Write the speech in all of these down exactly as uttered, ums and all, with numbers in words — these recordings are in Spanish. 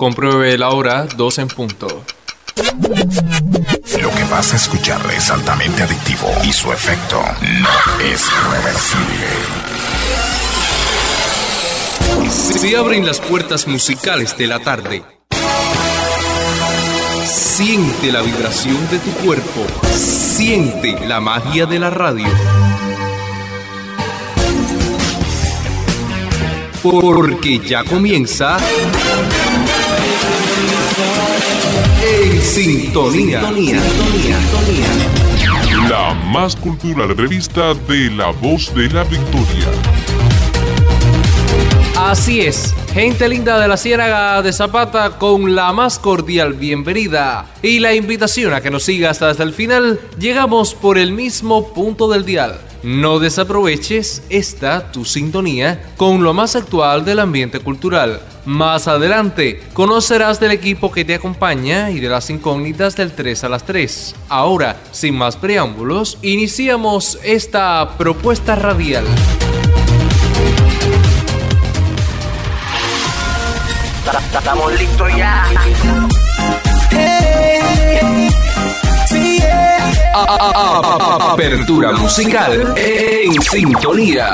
Compruebe la hora, dos en punto. Lo que vas a escuchar es altamente adictivo y su efecto no es reversible. Se abren las puertas musicales de la tarde. Siente la vibración de tu cuerpo. Siente la magia de la radio. Porque ya comienza En Sintonía. La más cultural revista de La Voz de la Victoria. Así es, gente linda de la Ciénaga de Zapata, con la más cordial bienvenida y la invitación a que nos sigas hasta el final. Llegamos por el mismo punto del dial. No desaproveches esta tu sintonía con lo más actual del ambiente cultural. Más adelante conocerás del equipo que te acompaña y de las incógnitas del tres a las tres. Ahora, sin más preámbulos, iniciamos esta propuesta radial. Estamos listos ya. Hey, sí, yeah. a, a, a, apertura musical en Sintonía.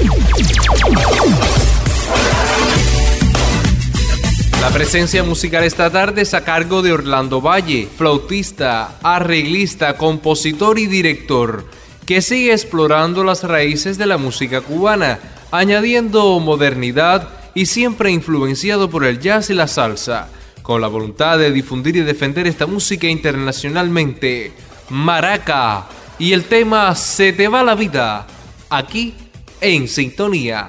La presencia musical esta tarde es a cargo de Orlando Valle, flautista, arreglista, compositor y director, que sigue explorando las raíces de la música cubana, añadiendo modernidad y siempre influenciado por el jazz y la salsa, con la voluntad de difundir y defender esta música internacionalmente. Maraca y el tema Se te va la vida, aquí en Sintonía.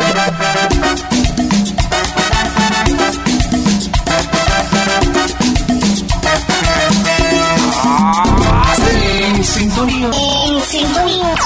En Sintonía. En Sintonía.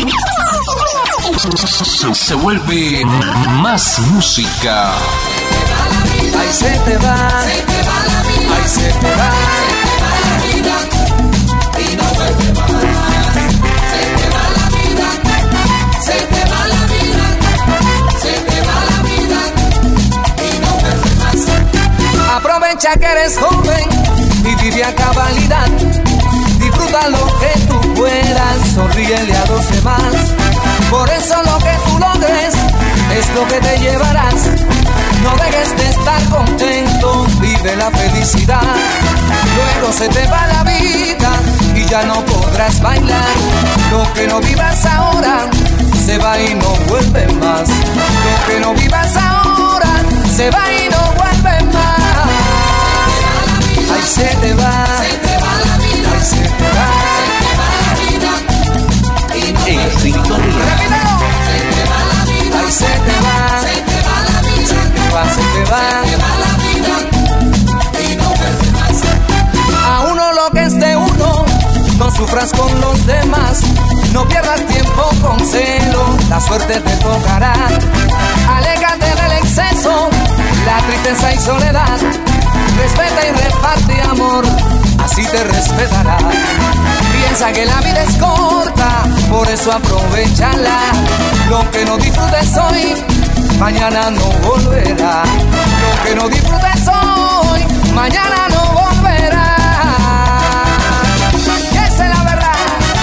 Se, se vuelve más música. Ay, se te va, se te va la vida. Ay, se te va, se te va la vida y no vuelve más. Se te va la vida, se te va la vida, se te va la vida y no vuelve más. Aprovecha que eres joven y vive a cabalidad. Disfruta lo que tú puedas, sonríele a los demás. Por eso lo que tú logres es lo que te llevarás. No dejes de estar contento, vive la felicidad. Luego se te va la vida y ya no podrás bailar. Lo que no vivas ahora se va y no vuelve más. Lo que no vivas ahora se va y no vuelve más. Ay, se te va, se te va la vida. Ay, se te va, se te va la vida y no en Sintonía. Repítelo. Se te va la vida. Ay, se te va, se te va la vida. Se te va, se te va, se te va la vida y no vuelve más. A uno lo que es de uno, no sufras con los demás. No pierdas tiempo con celo, la suerte te tocará. Aléjate del exceso, la tristeza y soledad. Respeta y reparte amor, así te respetará. Piensa que la vida es corta, por eso aprovechala. Lo que no disfrutes hoy, mañana no volverá. Lo que no disfrutes hoy, mañana no volverá. Y esa es la verdad.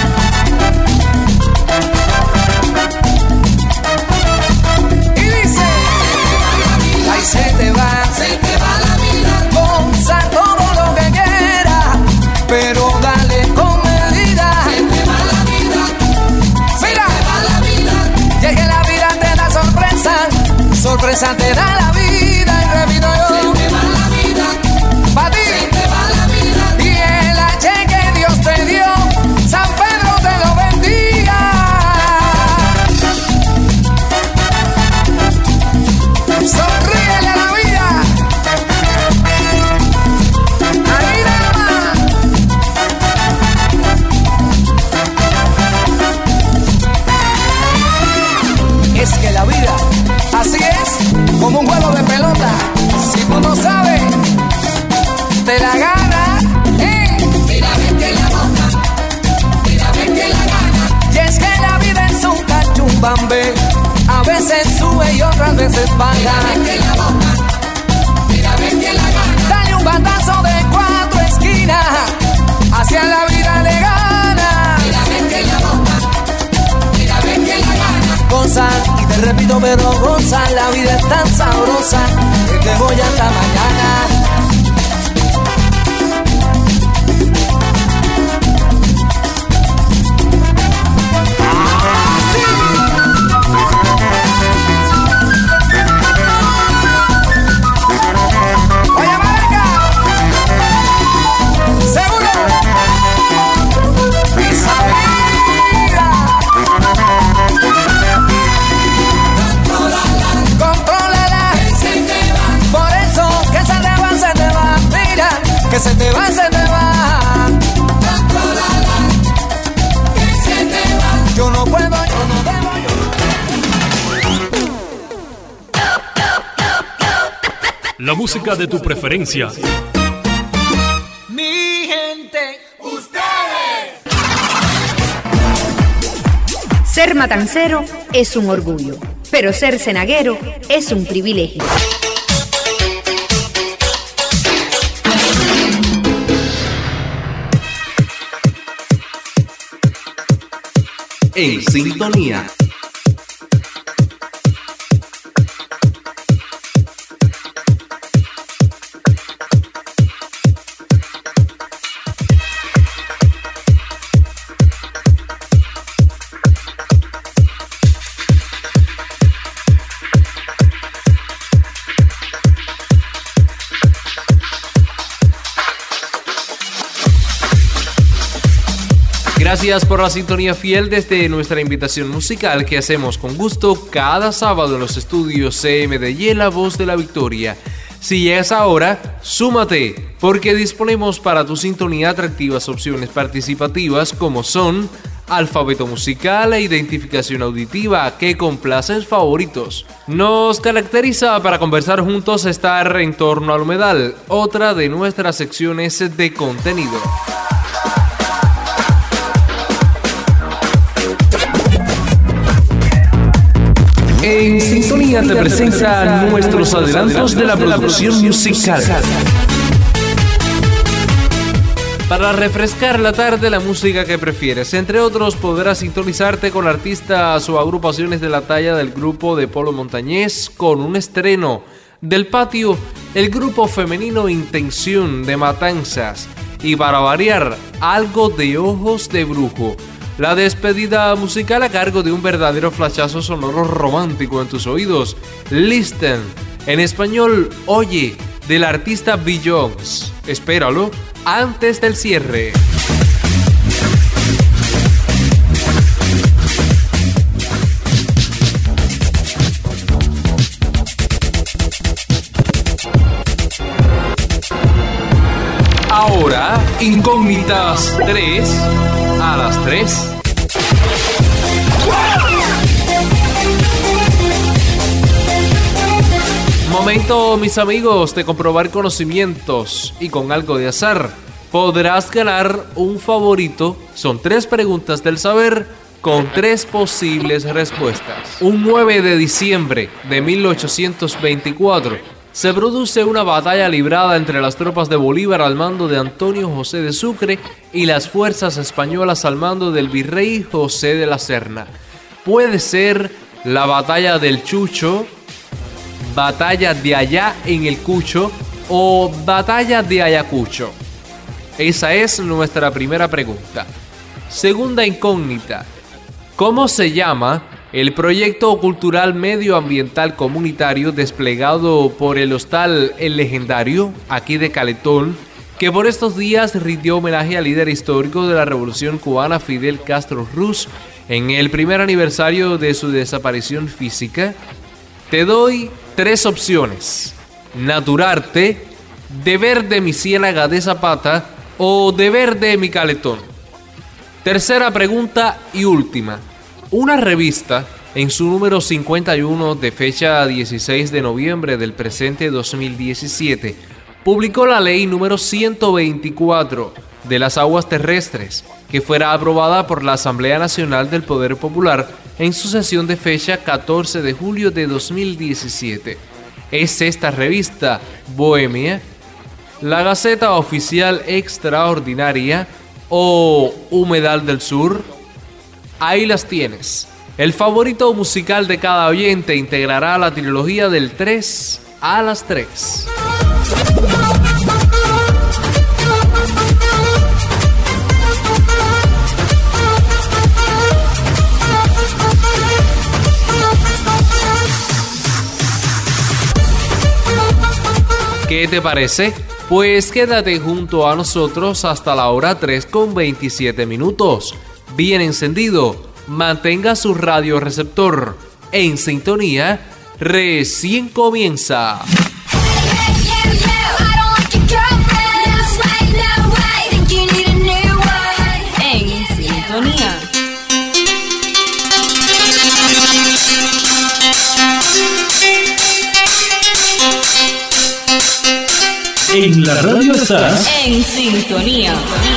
Y dice, ay, se te va, se te va la vida. Goza todo lo que quieras, pero dale con medida. Se te va la vida. Mira, se te va la vida. Y es que la vida te da sorpresa, sorpresa te da la vida. Y repito yo, se te va la vida. Pa' ti, se te va la vida. Y el H que Dios te dio, San Pedro te lo bendiga. Sonríele a la vida. Ahí nada más. Es que la vida, así es, como un juego de pelota. Si tú no sabes, te la gana. ¿Eh? Mira, ven que la boca, mira, ven que la gana. Y es que la vida es un cachumbambe, a veces sube y otras veces baja. Mira, ven que la boca, mira, ven que la gana. poquito, pero goza, la vida es tan sabrosa que te voy hasta mañana. Que se te va, se te va. Contrólala, que se te va. Yo no puedo, yo no debo, yo no. La música de tu preferencia. Mi gente, ustedes. Ser matancero es un orgullo, pero ser cenaguero es un privilegio. En sintonía. Gracias por la sintonía fiel desde nuestra invitación musical que hacemos con gusto cada sábado en los estudios C M D y La Voz de la Victoria. Si llegas ahora, súmate, porque disponemos para tu sintonía atractivas opciones participativas como son alfabeto musical e identificación auditiva que complacen favoritos. Nos caracteriza para conversar juntos estar en torno al humedal, otra de nuestras secciones de contenido. En sintonía te presenta nuestros adelantos de la producción musical. Para refrescar la tarde, la música que prefieres. Entre otros, podrás sintonizarte con artistas o agrupaciones de la talla del grupo de Polo Montañés con un estreno. Del patio, el grupo femenino Intención de Matanzas. Y para variar, algo de Ojos de Brujo. La despedida musical a cargo de un verdadero flashazo sonoro romántico en tus oídos. Listen, en español, Oye, del artista Beyoncé. Espéralo antes del cierre. Ahora, Incógnitas tres a las tres. Momento, mis amigos, de comprobar conocimientos y con algo de azar podrás ganar un favorito. Son tres preguntas del saber con tres posibles respuestas. Un nueve de diciembre de mil ochocientos veinticuatro se produce una batalla librada entre las tropas de Bolívar al mando de Antonio José de Sucre y las fuerzas españolas al mando del virrey José de la Serna. Puede ser la batalla del Chucho, batalla de allá en el Cucho o batalla de Ayacucho. Esa es nuestra primera pregunta. Segunda incógnita. ¿Cómo se llama el proyecto cultural medioambiental comunitario desplegado por el Hostal El Legendario, aquí de Caletón, que por estos días rindió homenaje al líder histórico de la Revolución Cubana, Fidel Castro Ruz, en el primer aniversario de su desaparición física? Te doy tres opciones: Naturarte, Deber de mi Ciénaga de Zapata o Deber de mi Caletón. Tercera pregunta y última. Una revista, en su número cincuenta y uno de fecha dieciséis de noviembre del presente dos mil diecisiete, publicó la ley número ciento veinticuatro de las aguas terrestres, que fuera aprobada por la Asamblea Nacional del Poder Popular en su sesión de fecha catorce de julio de dos mil diecisiete. ¿Es esta revista Bohemia, la Gaceta Oficial Extraordinaria o Humedal del Sur? Ahí las tienes. El favorito musical de cada oyente integrará la trilogía del tres a las tres. ¿Qué te parece? Pues quédate junto a nosotros hasta la hora tres con veintisiete minutos. Bien encendido, mantenga su radioreceptor en sintonía, recién comienza. En sintonía. En la radio estás en sintonía.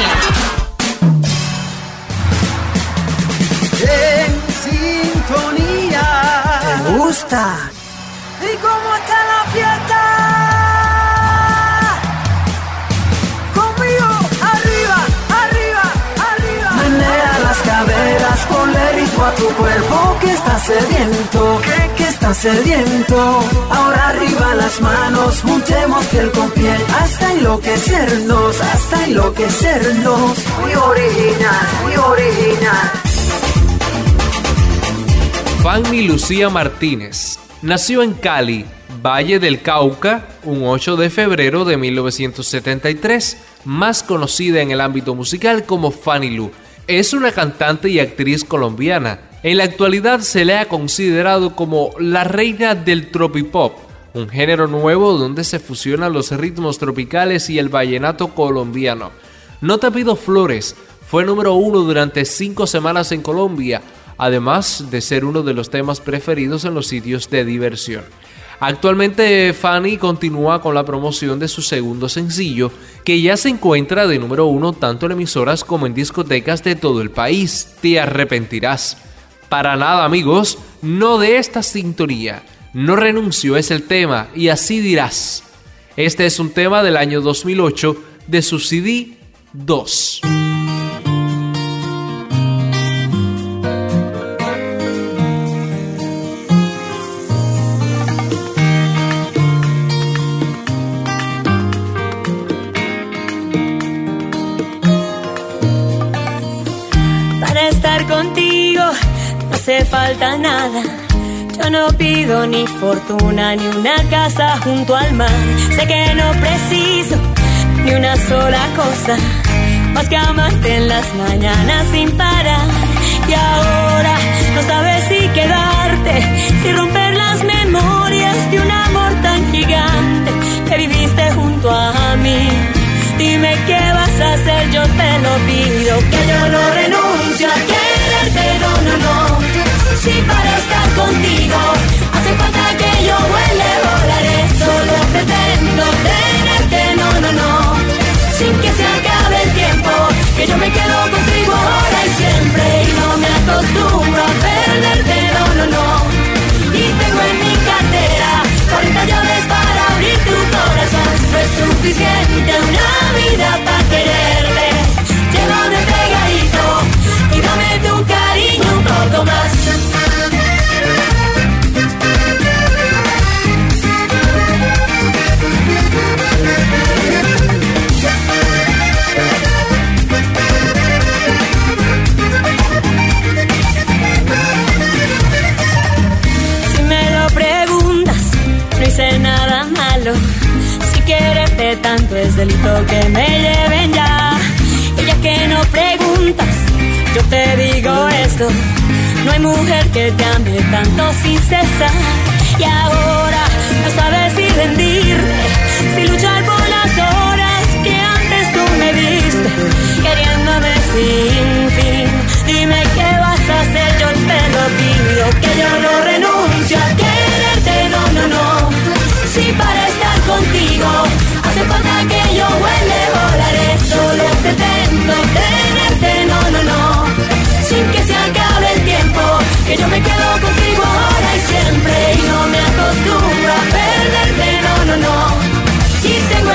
En sintonía. ¿Te gusta? ¿Y cómo está la fiesta? Conmigo, arriba, arriba, arriba. Menea las caderas, ponle ritmo a tu cuerpo que está sediento. ¿Qué, que está sediento? Ahora arriba las manos, juntemos piel con piel hasta enloquecernos, hasta enloquecernos. Muy original, muy original. Fanny Lucía Martínez nació en Cali, Valle del Cauca, un ocho de febrero de mil novecientos setenta y tres, más conocida en el ámbito musical como Fanny Lu. Es una cantante y actriz colombiana. En la actualidad se le ha considerado como la reina del tropipop, un género nuevo donde se fusionan los ritmos tropicales y el vallenato colombiano. No te pido flores fue número uno durante cinco semanas en Colombia, además de ser uno de los temas preferidos en los sitios de diversión. Actualmente Fanny continúa con la promoción de su segundo sencillo, que ya se encuentra de número uno tanto en emisoras como en discotecas de todo el país. Te arrepentirás. Para nada, amigos, no de esta sintonía. No renuncio es el tema y así dirás. Este es un tema del año dos mil ocho de su C D dos. Contigo no hace falta nada. Yo no pido ni fortuna ni una casa junto al mar. Sé que no preciso ni una sola cosa más que amarte en las mañanas sin parar. Y ahora no sabes si quedarte, si romper las memorias de un amor tan gigante que viviste junto a mí. Dime qué vas a hacer, yo te lo pido. Que yo no renuncio a quererte, no, no, no. Si para estar contigo hace falta que yo vuele, volaré. Solo pretendo tenerte, no, no, no. Sin que se acabe el tiempo, que yo me quedo contigo ahora y siempre. Y no me acostumbro a perderte, no, no, no. Y tengo en mi cartera cuarenta llaves para abrir tu corazón. No es suficiente una vida para quererte. Llévame pegadito y dame tu cariño un poco más. Si me lo preguntas, no hice nada malo. Si quererte tanto es delito que me lleven ya. Y ya que no preguntas, yo te digo esto: no hay mujer que te ame tanto sin cesar. Y ahora no sabes si rendirte, si luchar por las horas que antes tú me diste, queriéndome sin fin. Dime qué vas a hacer, yo te lo pido. Que yo no renuncio a quererte, no, no, no. Si para estar contigo hace falta que yo vuele, volaré. Solo pretendo tenerte, no, no, no. Sin que se acabe el tiempo, que yo me quedo contigo ahora y siempre. Y no me acostumbro a perderte, no, no, no. Y tengo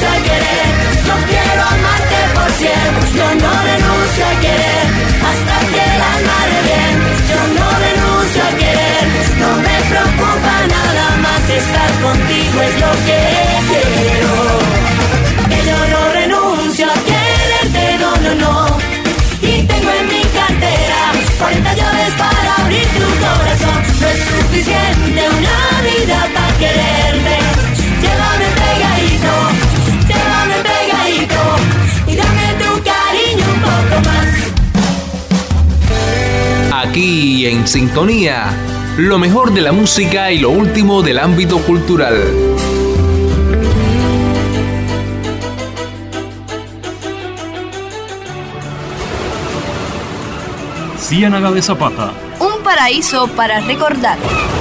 renuncio a querer. Yo quiero amarte por siempre. Yo no renuncio a querer hasta que el alma de bien. Yo no renuncio a querer. No me preocupa nada más, estar contigo es lo que quiero. Que yo no renuncio a quererte, no, no, no. Y tengo en mi cartera cuarenta llaves para abrir tu corazón. No es suficiente una vida para quererte. Llévame pegadito, llévame pegadito y dame tu cariño un poco más. Aquí en Sintonía, lo mejor de la música y lo último del ámbito cultural. Ciénaga de Zapata. Un paraíso para recordar.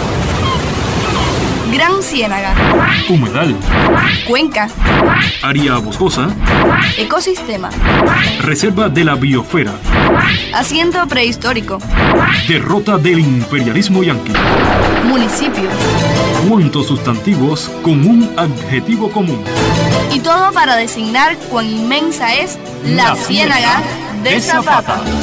Gran Ciénaga. Humedal. Cuenca. Área boscosa. Ecosistema. Reserva de la biosfera. Asiento prehistórico. Derrota del imperialismo yanqui. Municipio. ¿Cuántos sustantivos con un adjetivo común? Y todo para designar cuán inmensa es la, la Ciénaga de, de Zapata. Zapata.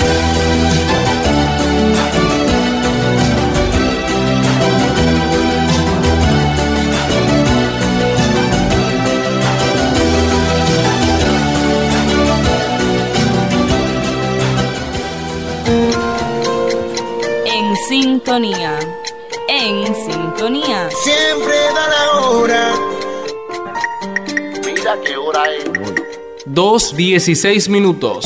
En sintonía, en sintonía. Siempre da la hora. Mira qué hora es. dos dieciséis minutos.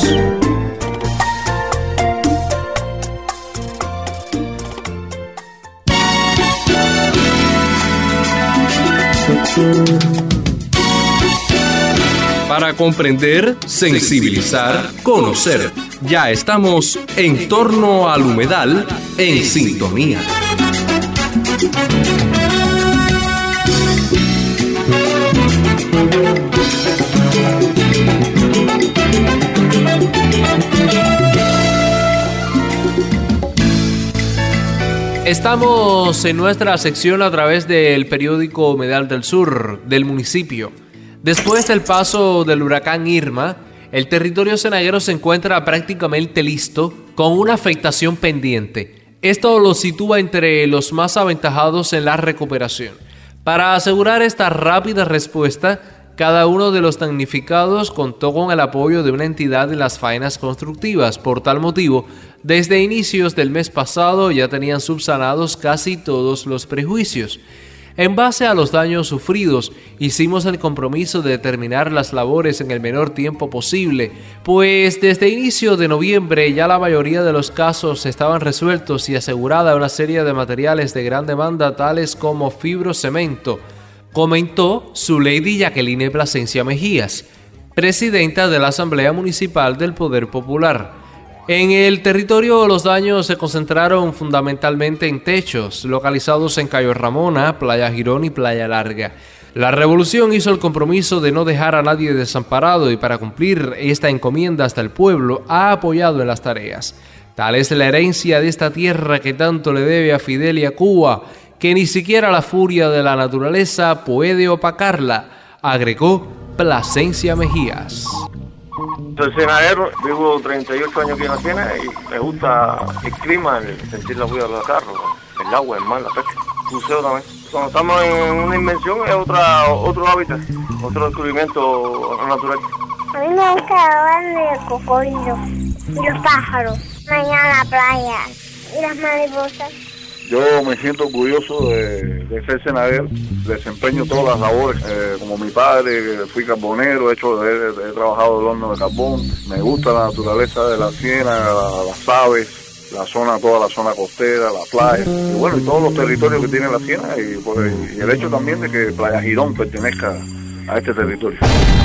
Para comprender, sensibilizar, conocer. Ya estamos en torno al humedal en sintonía. Estamos en nuestra sección a través del periódico Humedal del Sur del municipio. Después del paso del huracán Irma, el territorio cenaguero se encuentra prácticamente listo, con una afectación pendiente. Esto lo sitúa entre los más aventajados en la recuperación. Para asegurar esta rápida respuesta, cada uno de los damnificados contó con el apoyo de una entidad en las faenas constructivas. Por tal motivo, desde inicios del mes pasado ya tenían subsanados casi todos los prejuicios. En base a los daños sufridos, hicimos el compromiso de terminar las labores en el menor tiempo posible, pues desde inicio de noviembre ya la mayoría de los casos estaban resueltos y asegurada una serie de materiales de gran demanda tales como fibrocemento, comentó Zuleidi Jacqueline Plasencia Mejías, presidenta de la Asamblea Municipal del Poder Popular. En el territorio los daños se concentraron fundamentalmente en techos, localizados en Cayo Ramona, Playa Girón y Playa Larga. La Revolución hizo el compromiso de no dejar a nadie desamparado y para cumplir esta encomienda hasta el pueblo ha apoyado en las tareas. Tal es la herencia de esta tierra que tanto le debe a Fidel y a Cuba, que ni siquiera la furia de la naturaleza puede opacarla, agregó Plasencia Mejías. Soy cenaguero, vivo treinta y ocho años aquí en la Ciénaga y me gusta el clima, el sentir la vida de los carros, el agua, el mar, la pesca, buceo también. Cuando estamos en una invención es otra, otro hábitat, otro descubrimiento natural. A mí me gusta ver el cocodrilo y los pájaros, mañana la playa y las mariposas. Yo me siento orgulloso de, de ser cenaguero, desempeño todas las labores, eh, como mi padre, fui carbonero, he, hecho, he, he trabajado el horno de carbón, me gusta la naturaleza de la ciénaga, la, las aves, la zona, toda la zona costera, la playa, y bueno, y todos los territorios que tiene la ciénaga, y, pues, y el hecho también de que Playa Girón pertenezca a este territorio.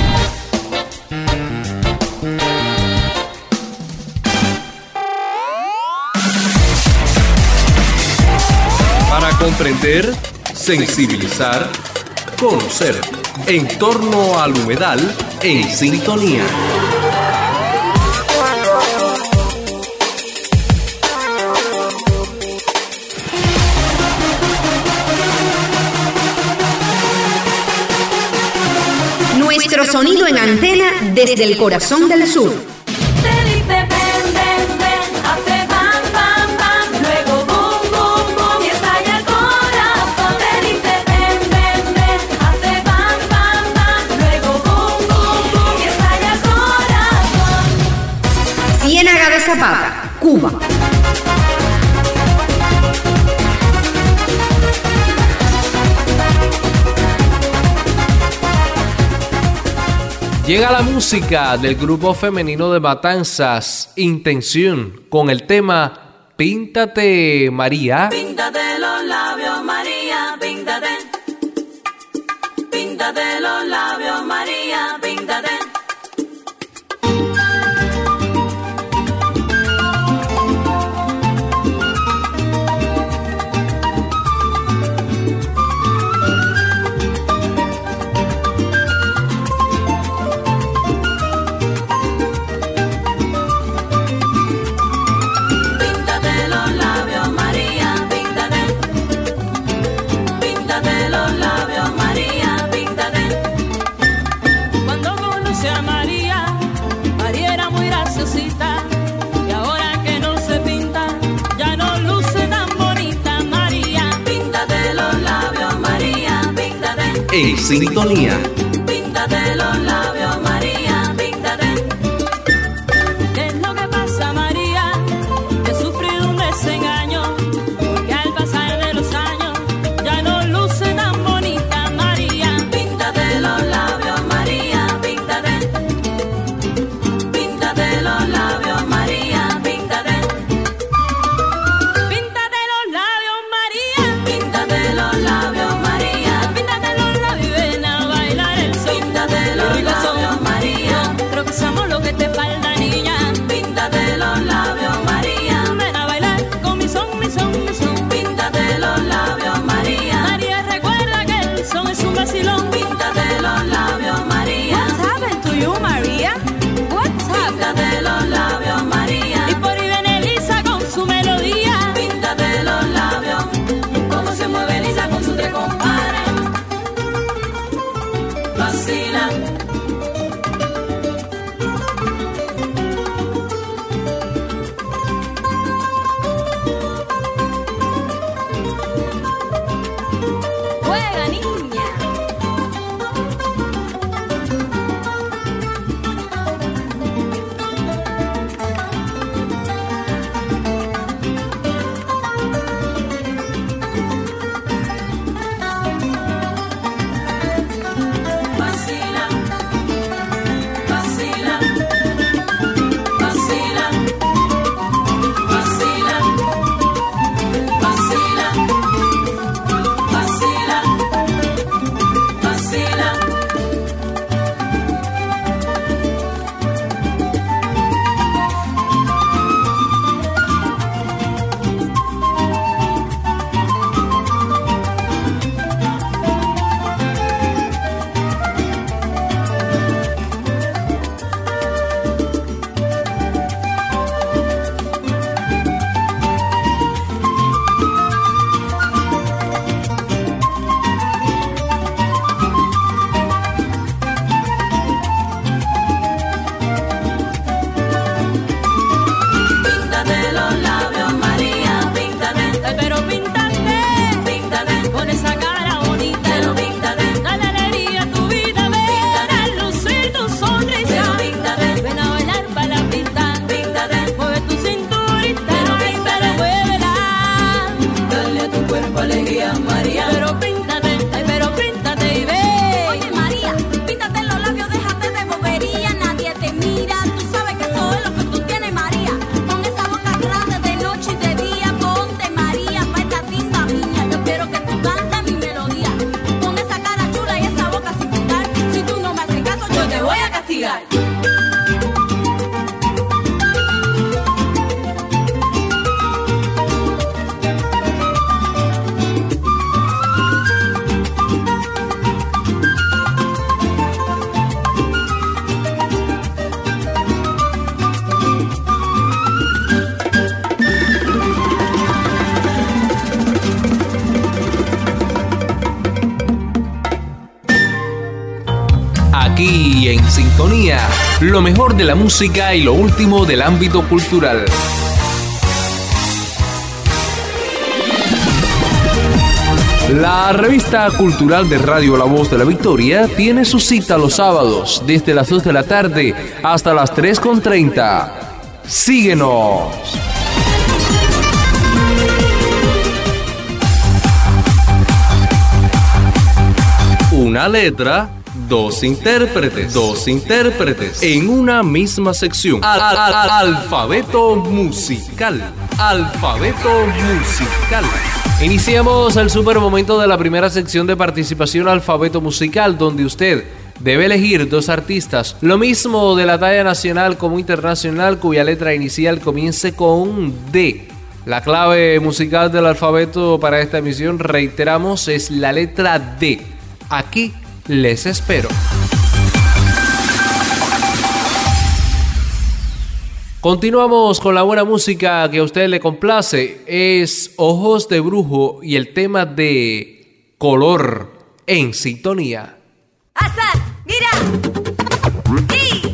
Para comprender, sensibilizar, conocer. En torno al humedal en sintonía. Nuestros sonido en antena desde el corazón del sur. Te dice ven, ven, ven, hace bam, bam, bam, luego boom, boom, boom y estalla el corazón. Te dice ven, ven, ven, hace bam, bam, bam, luego boom, boom, boom y estalla el corazón. Ciénaga de Zapata, Cuba. Llega la música del grupo femenino de Matanzas, Intención, con el tema Píntate María. Píntate los labios, María, píntate. Píntate los labios, María, píntate. Y ahora que no se pinta, ya no luce tan bonita, María. Píntate los labios, María, píntate. En sintonía. Píntate los labios, María, píntate. ¿Qué es lo que pasa, María? Que he sufrido un desengaño, porque al pasar de los años ya no luce tan bonita, María. Píntate los labios, María, píntate. Píntate los labios, María, píntate. Píntate los labios, María. Píntate los labios, María. Píntate los labios y ven a bailar el son. Píntate los labios, María. Creo que somos lo que te falta, niña. Píntate los labios, María. Ven a bailar con mi son, mi son, mi son. Píntate los labios, María. María, recuerda que el son es un vacilón. Píntate los labios, María. What's happened to you, María? Píntate los labios, María. Y por ahí viene Elisa con su melodía. Píntate los labios. Cómo se mueve Elisa con su tres compadres. Vacila. Juega, niña. Vacila, vacila, vacila, vacila, vacila, vacila, vacila. Píntate los labios, María, píntate. Ay, pero píntate, píntate. Con esa cara bonita, pero píntate. Dale alegría a tu vida, ven a lucir tu sonrisa. Pero píntate. Ven a bailar para la pista, píntate. Mueve tu cinturita, pero píntate, muévela. Dale a tu cuerpo alegría, María. Pero píntate, ay, pero píntate y ve. Oye, María, píntate los labios, déjate de bobería. Nadie te mira, tú sabes que eso es lo que tú tienes, María. Con esa boca grande de noche y de día, ponte, María, pa' esta timba mía. Yo quiero que tú cantes mi melodía. Con esa cara chula y esa boca sin pulgar. Si tú no me haces caso, yo te voy a castigar. Aquí En Sintonía, lo mejor de la música y lo último del ámbito cultural. La revista cultural de Radio La Voz de la Victoria tiene su cita los sábados desde las dos de la tarde hasta las tres con treinta. Síguenos. Una letra, dos intérpretes, dos intérpretes en una misma sección. Al, al, al, alfabeto musical, alfabeto musical. Iniciamos el super momento de la primera sección de participación alfabeto musical, donde usted debe elegir dos artistas, lo mismo de la talla nacional como internacional, cuya letra inicial comience con D. La clave musical del alfabeto para esta emisión, reiteramos, es la letra D. Aquí les espero. Continuamos con la buena música que a usted le complace. Es Ojos de Brujo y el tema de Color en Sintonía. ¡Hasta! ¡Mira! ¡Sí!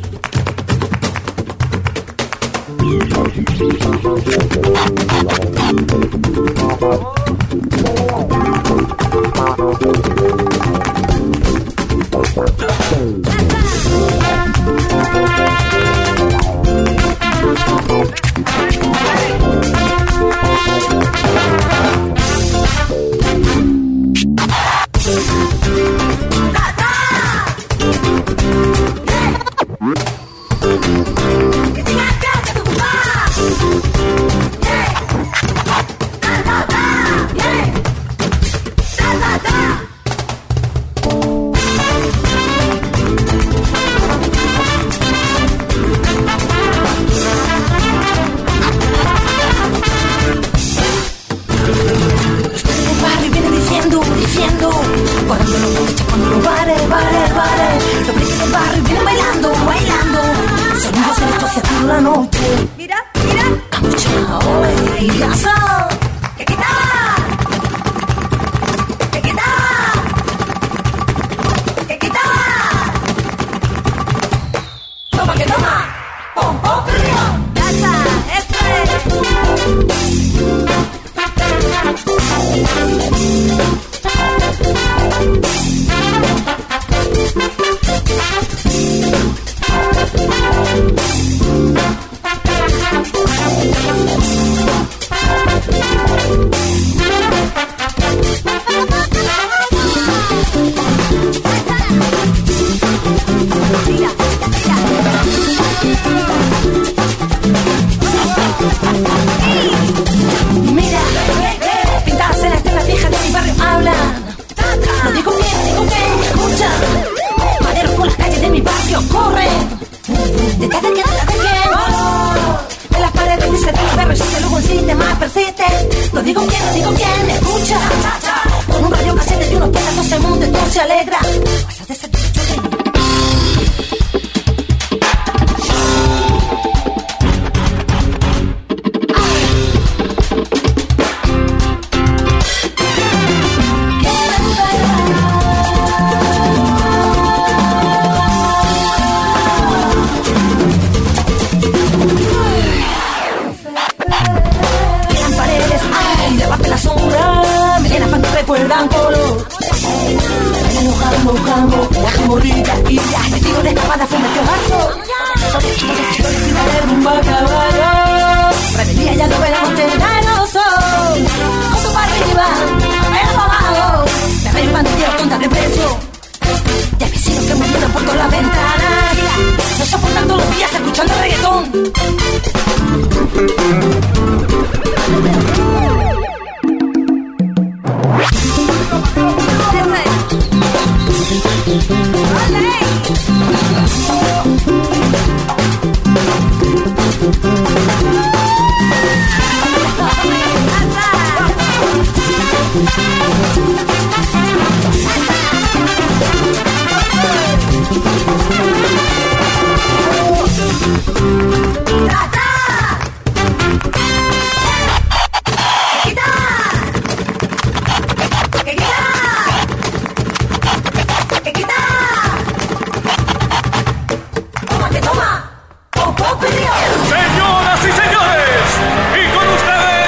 ¡Tata!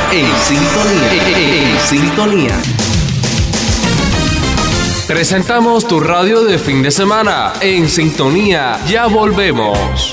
En sintonía, en sintonía. Presentamos tu radio de fin de semana. En sintonía, ya volvemos.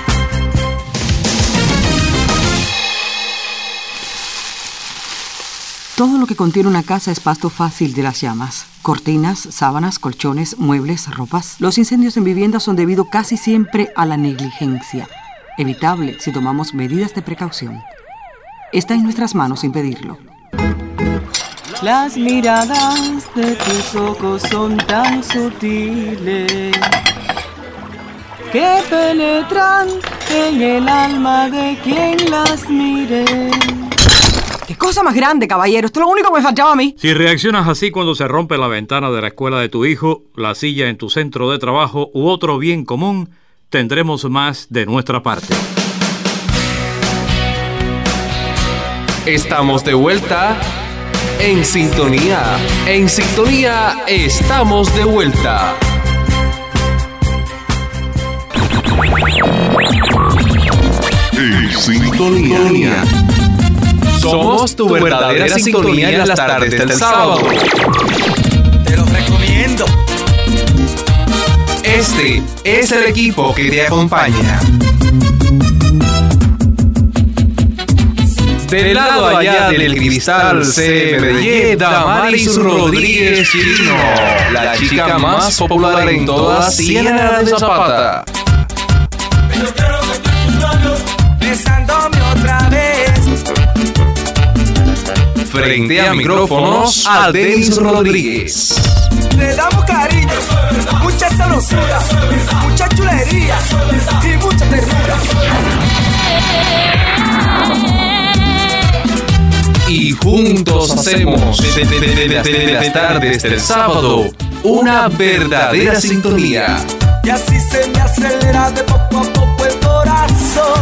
Todo lo que contiene una casa es pasto fácil de las llamas. Cortinas, sábanas, colchones, muebles, ropas. Los incendios en viviendas son debido casi siempre a la negligencia. Evitable si tomamos medidas de precaución. Está en nuestras manos impedirlo. Las miradas de tus ojos son tan sutiles que penetran en el alma de quien las mire. ¡Qué cosa más grande, caballero! Esto es lo único que me faltaba a mí. Si reaccionas así cuando se rompe la ventana de la escuela de tu hijo, la silla en tu centro de trabajo u otro bien común, tendremos más de nuestra parte. Estamos de vuelta en sintonía. En sintonía estamos de vuelta. En sintonía. Somos tu verdadera sintonía en las tardes del sábado. Te lo recomiendo. Este es el equipo que te acompaña. Del lado allá del cristal se me Damaris Rodríguez Chino, la chica más popular en toda Ciénaga de Zapata. Pero quiero que tus labios besándome otra vez. Frente a micrófonos, a Denis Rodríguez. Le damos cariño, mucha sabrosura, mucha chulería y mucha ternura. Y juntos hacemos de, de, de, de, de, de las tardes del sábado una verdadera sintonía. Y así se me acelera de poco a poco el corazón.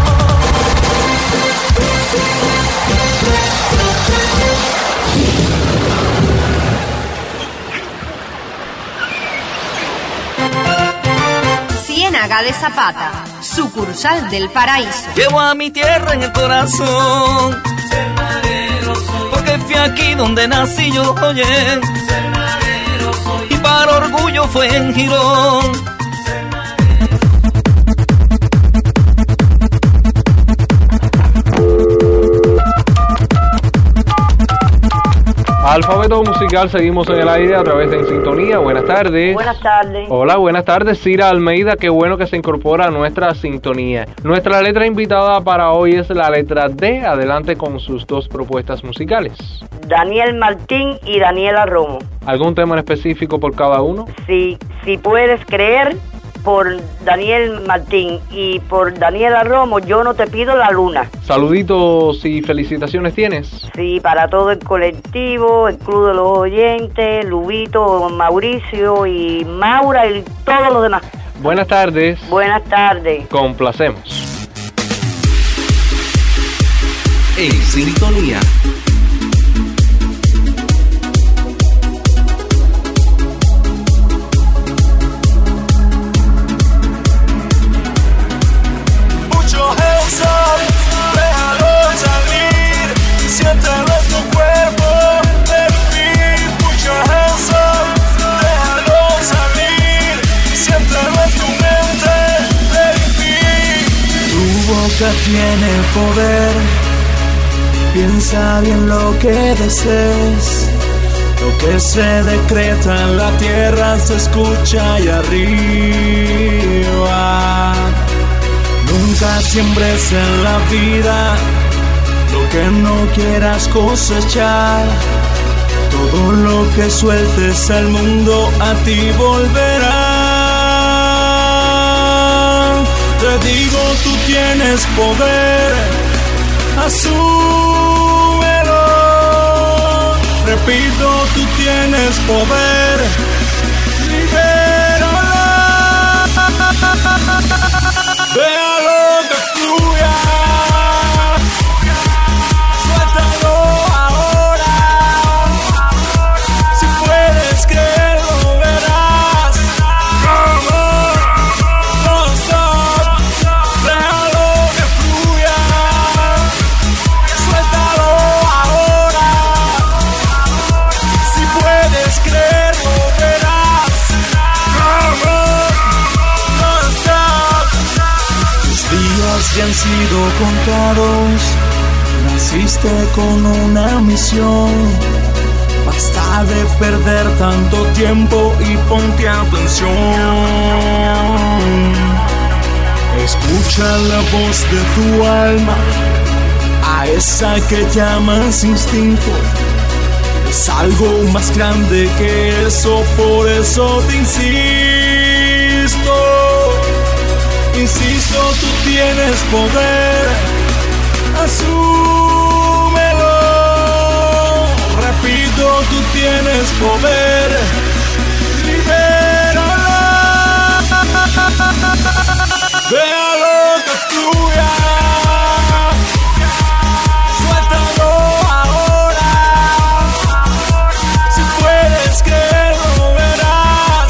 Ciénaga de Zapata, sucursal del paraíso. Llevo a mi tierra en el corazón, porque fui aquí donde nací yo, oye, y para orgullo fue en Girón. Alfabeto musical, seguimos en el aire a través de En Sintonía. Buenas tardes. Buenas tardes. Hola, buenas tardes, Cira Almeida. Qué bueno que se incorpora a nuestra sintonía. Nuestra letra invitada para hoy es la letra D. Adelante con sus dos propuestas musicales. Daniel Martín y Daniela Romo. ¿Algún tema en específico por cada uno? Sí, si puedes creer, por Daniel Martín y por Daniela Romo, Yo no te pido la luna. Saluditos y felicitaciones tienes. Sí, para todo el colectivo, el Club de los Oyentes, Lubito, Mauricio y Maura y todos los demás. Buenas tardes. Buenas tardes. Complacemos. En sintonía. Tiene poder, piensa bien lo que desees, lo que se decreta en la tierra se escucha allá arriba. Nunca siembres en la vida lo que no quieras cosechar, todo lo que sueltes al mundo a ti volverá. Te digo, tú tienes poder, asúmelo. Repito, tú tienes poder, libérala. Déjalo que fluya, suéltalo ahora. Si puedes creerlo, verás. Come on, don't stop. Déjalo que fluya, suéltalo ahora. que han sido contados. Naciste con una misión. Basta de perder tanto tiempo y ponte atención. Escucha la voz de tu alma, a esa que llamas instinto. Es algo más grande que eso, por eso te insisto. Insisto, tú tienes poder, asúmelo. Repito, tú tienes poder, libéralo. Déjalo que fluya, suéltalo ahora. Si puedes creerlo, verás.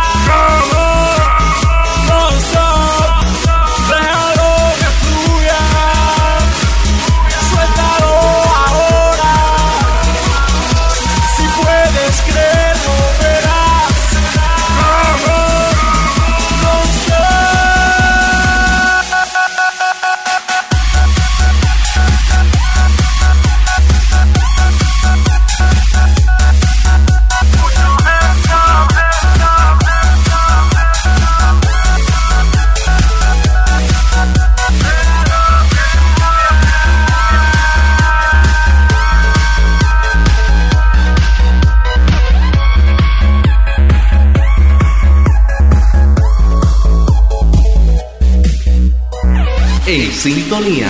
No stop, déjalo que fluya, suéltalo ahora. Si puedes creerlo, verás. No stop. En sintonía.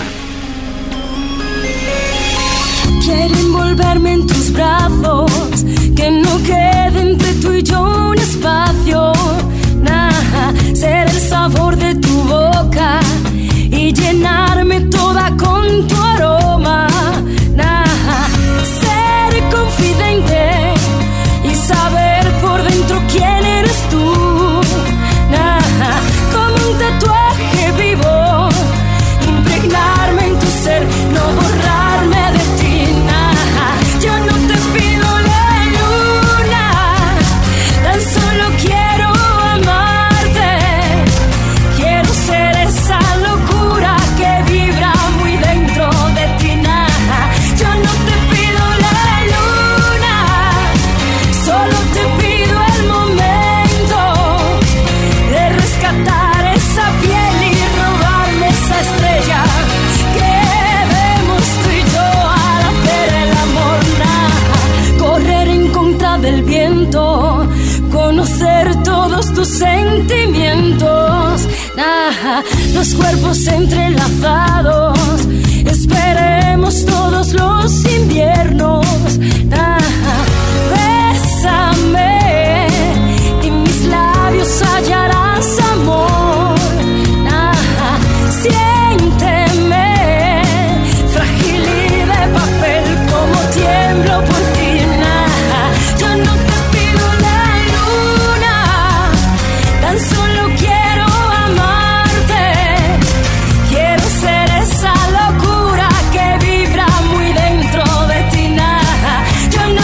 Quiero envolverme en tus brazos, que no quede entre tú y yo un espacio. Nah, ser el sabor de tu boca y llenarme toda con tu aroma. Nah, ser confidente y saber por dentro quién eres tú. Nah, como un tatuaje vivo, impregnarme en tu ser, no borrarme de ti. Nah, yo no te pido la luna, tan solo quiero amarte. Quiero ser esa locura que vibra muy dentro de ti. Nah, yo no te pido la luna, solo te pido el momento de rescatar esa piel y robarme esa estrella que vemos tú y yo al hacer el amor. Nah, correr en contra del viento, conocer todos tus sentimientos. Nah, los cuerpos entrelazados, esperemos todos los inviernos. Nah, bésame, en mis labios hallarás amor. Nah, siénteme, frágil y de papel, como tiemblo por ti. Nah, yo no te pido la luna, tan solo quiero amarte. Quiero ser esa locura que vibra muy dentro de ti. Nah, yo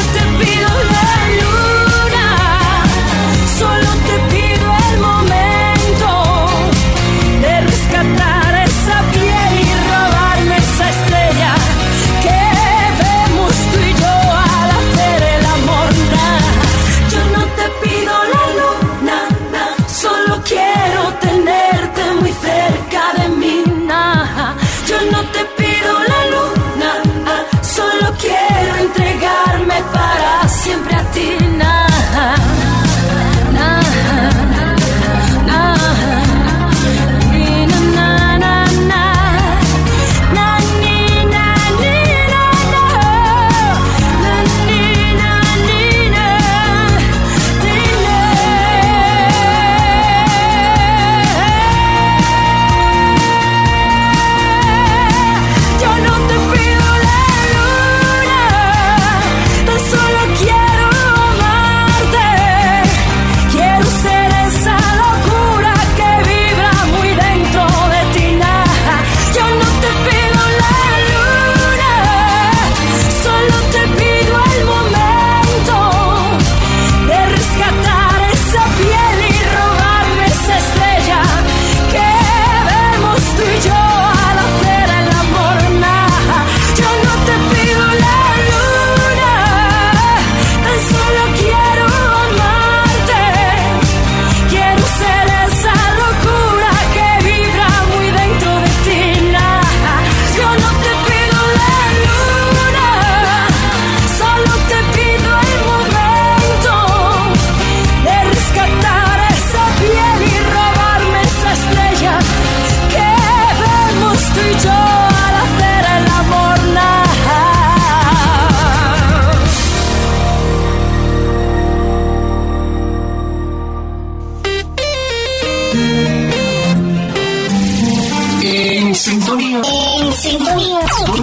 sintonía. En sintonía.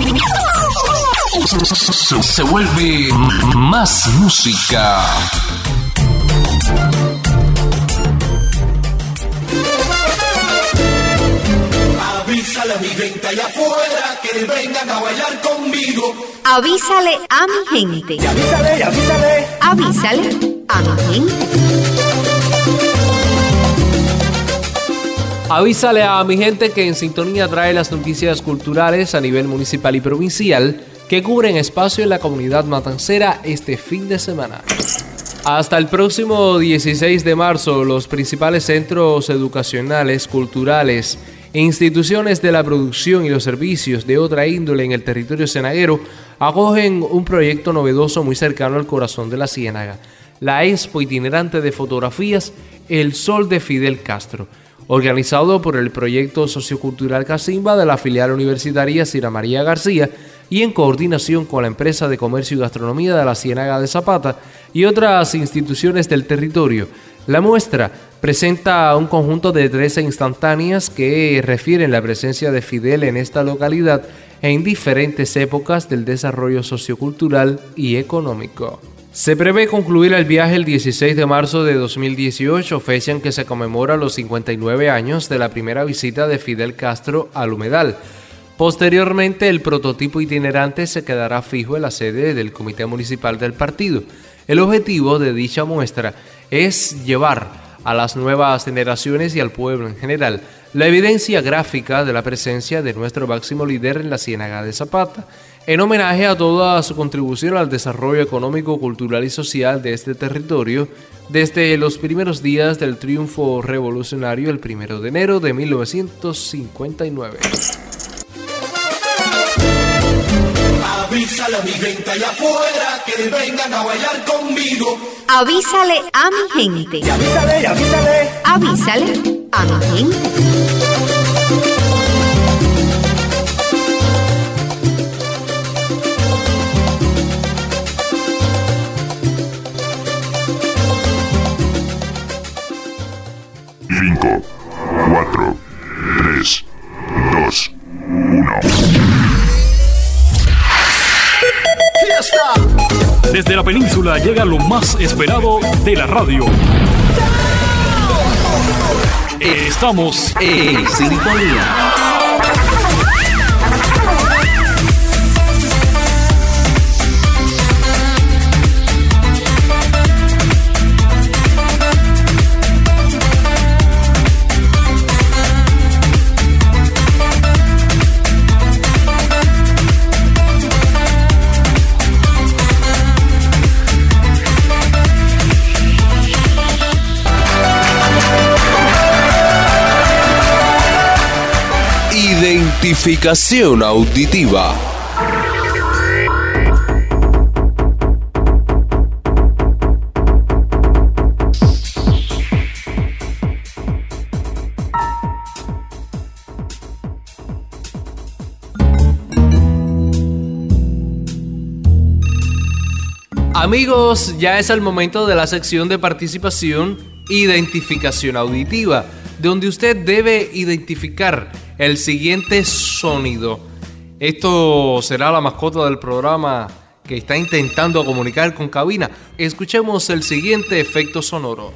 Se, se vuelve más música. Avísale a mi gente allá afuera que vengan a bailar conmigo. Avísale a mi gente. Y avísale, y avísale. Avísale a mi gente. Avísale a mi gente que En Sintonía trae las noticias culturales a nivel municipal y provincial que cubren espacio en la comunidad matancera este fin de semana. Hasta el próximo dieciséis de marzo, los principales centros educacionales, culturales, instituciones de la producción y los servicios de otra índole en el territorio cienaguero acogen un proyecto novedoso muy cercano al corazón de la Ciénaga, la expo itinerante de fotografías El Sol de Fidel Castro, organizado por el proyecto sociocultural Casimba de la filial universitaria Cira María García y en coordinación con la empresa de comercio y gastronomía de la Ciénaga de Zapata y otras instituciones del territorio. La muestra presenta un conjunto de trece instantáneas que refieren la presencia de Fidel en esta localidad en diferentes épocas del desarrollo sociocultural y económico. Se prevé concluir el viaje el dieciséis de marzo de dos mil dieciocho, fecha en que se conmemora los cincuenta y nueve años de la primera visita de Fidel Castro al humedal. Posteriormente, el prototipo itinerante se quedará fijo en la sede del Comité Municipal del partido. El objetivo de dicha muestra es llevar a las nuevas generaciones y al pueblo en general la evidencia gráfica de la presencia de nuestro máximo líder en la Ciénaga de Zapata, en homenaje a toda su contribución al desarrollo económico, cultural y social de este territorio desde los primeros días del triunfo revolucionario el primero de enero de mil novecientos cincuenta y nueve. Avísale a mi gente allá afuera que vengan a bailar conmigo. Avísale a mi gente. Y avísale, y avísale. Avísale a mi gente. Cinco, cuatro, tres, dos, uno. Desde la península llega lo más esperado de la radio. Estamos en sintonía. Identificación auditiva. Amigos, ya es el momento de la sección de participación Identificación auditiva, donde usted debe identificar el siguiente sonido. Esto será la mascota del programa que está intentando comunicar con cabina. Escuchemos el siguiente efecto sonoro.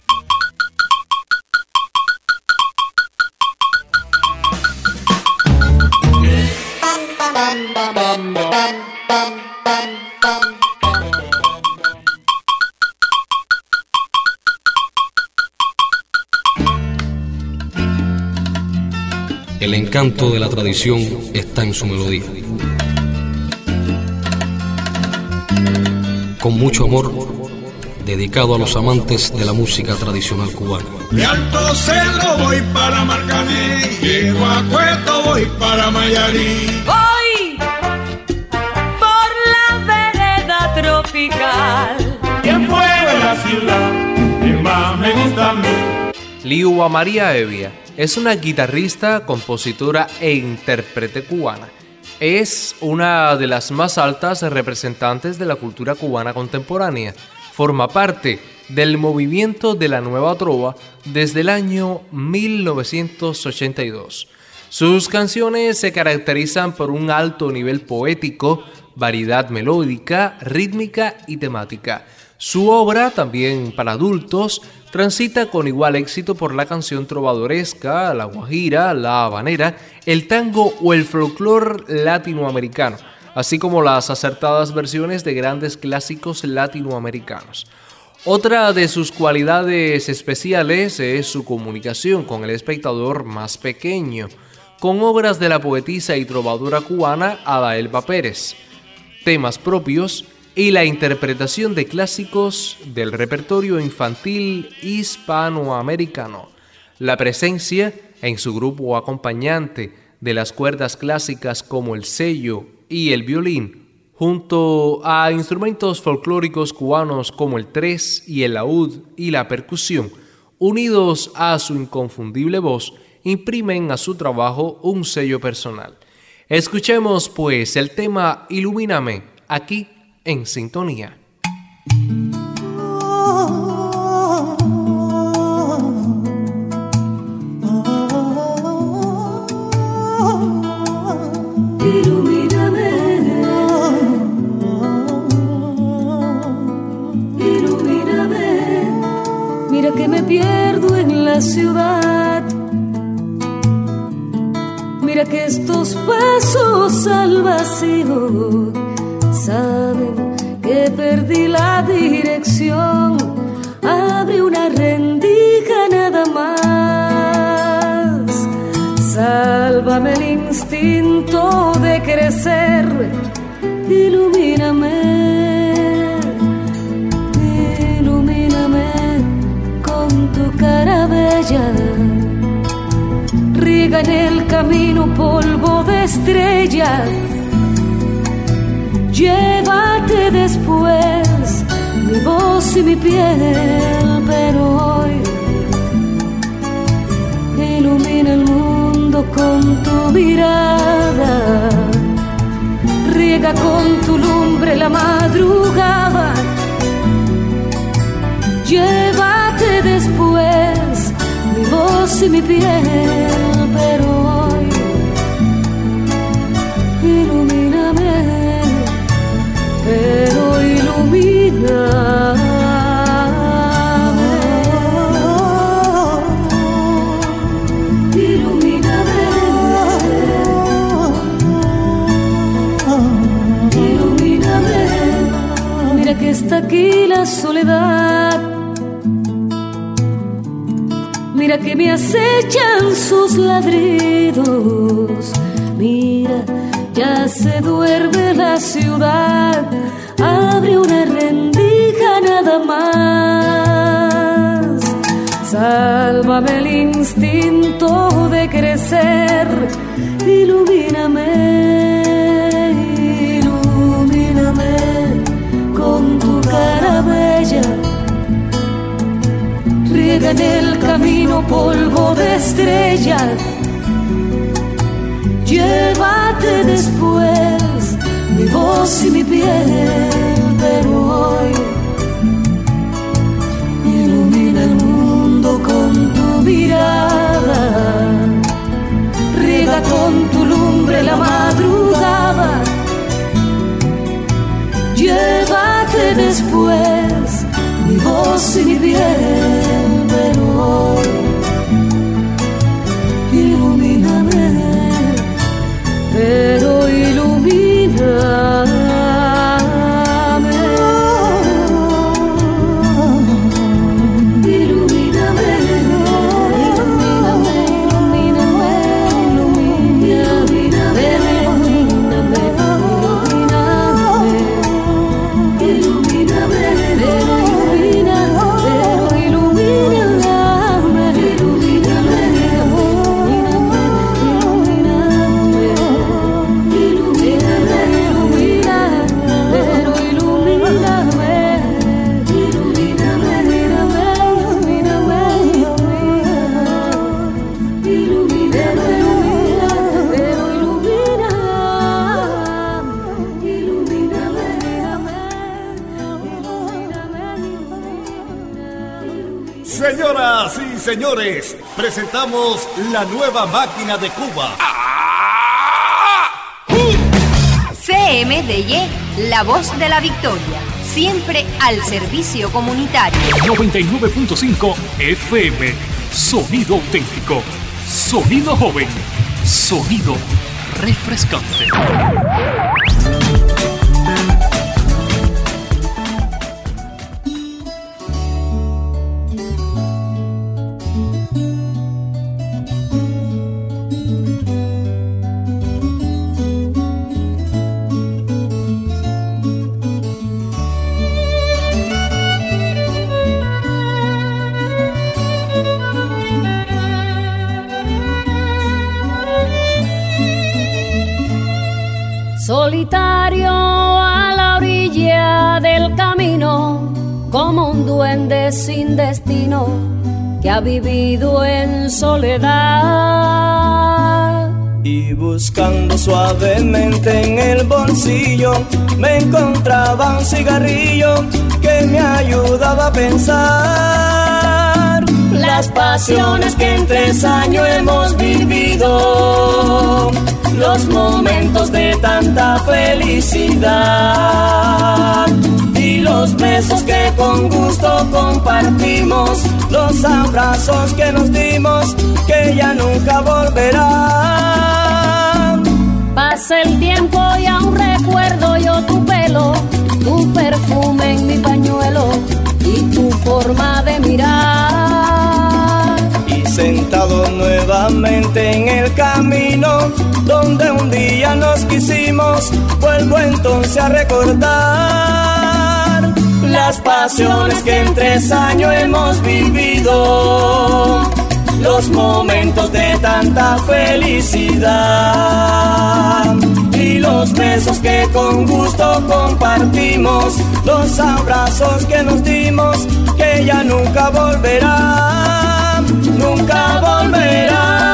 El encanto de la tradición está en su melodía. Con mucho amor, dedicado a los amantes de la música tradicional cubana. De Alto Cerro voy para Marcané, llego a Cueto voy para Mayarí. Voy por la vereda tropical. ¿Quién mueve la ciudad? ¿Quién más me gusta a mí? Liua María Evia es una guitarrista, compositora e intérprete cubana. Es una de las más altas representantes de la cultura cubana contemporánea. Forma parte del movimiento de la Nueva Trova desde el año mil novecientos ochenta y dos. Sus canciones se caracterizan por un alto nivel poético, variedad melódica, rítmica y temática. Su obra, también para adultos, transita con igual éxito por la canción trovadoresca, la guajira, la habanera, el tango o el folclore latinoamericano, así como las acertadas versiones de grandes clásicos latinoamericanos. Otra de sus cualidades especiales es su comunicación con el espectador más pequeño, con obras de la poetisa y trovadora cubana Ada Elba Pérez, temas propios y la interpretación de clásicos del repertorio infantil hispanoamericano. La presencia en su grupo acompañante de las cuerdas clásicas como el cello y el violín, junto a instrumentos folclóricos cubanos como el tres y el laúd y la percusión, unidos a su inconfundible voz, imprimen a su trabajo un sello personal. Escuchemos pues el tema Ilumíname, aquí en Sintonía. Mira que me pierdo en la ciudad. Mira que estos pasos al vacío saben que perdí la dirección. Abre una rendija nada más. Sálvame el instinto de crecer. Ilumíname. Tu cara bella, riega en el camino polvo de estrella. Llévate después mi voz y mi piel, pero hoy ilumina el mundo con tu mirada. Riega con tu lumbre la madrugada. Llévate después mi voz y mi piel, pero hoy ilumíname, pero ilumíname. Ilumíname, ilumíname. Mira que está aquí la soledad. Mira que me acechan sus ladridos. Mira, ya se duerme la ciudad. Abre una rendija nada más. Sálvame el instinto de crecer. Ilumíname, ilumíname con tu cara bella. Riega en el camino polvo de estrella. Llévate después mi voz y mi piel, pero hoy ilumina el mundo con tu mirada. Riega con tu lumbre la madrugada. Llévate después mi voz y mi piel, pero hoy ilumíname, pero ilumíname. Ilumíname, ilumíname, ilumíname, ilumíname, ilumíname, ilumíname, Señoras y señores, presentamos la nueva máquina de Cuba. C M D Y, la voz de la victoria, siempre al servicio comunitario. noventa y nueve punto cinco F M, sonido auténtico, sonido joven, sonido refrescante. Solitario a la orilla del camino, como un duende sin destino que ha vivido en soledad. Y buscando suavemente en el bolsillo, me encontraba un cigarrillo que me ayudaba a pensar las pasiones que en tres años hemos vivido, los momentos de tanta felicidad y los besos que con gusto compartimos, los abrazos que nos dimos que ya nunca volverán. Pasa el tiempo y aún recuerdo yo tu pelo, tu perfume en mi pañuelo y tu forma de mirar. Y sentado nuevamente en el camino donde un día nos quisimos, vuelvo entonces a recordar las pasiones que en tres años hemos vivido, los momentos de tanta felicidad y los besos que con gusto compartimos, los abrazos que nos dimos que ya nunca volverán, nunca volverán.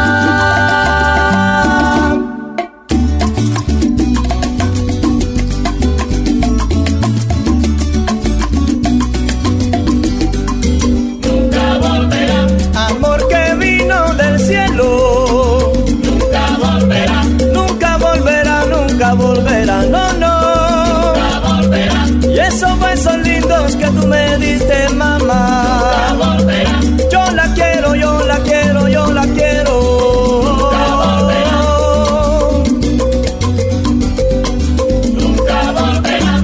Volverá, no, no, nunca volverá. Y esos besos lindos que tú me diste, mamá, nunca volverá. Yo la quiero, yo la quiero, yo la quiero. Nunca volverá. Nunca volverá.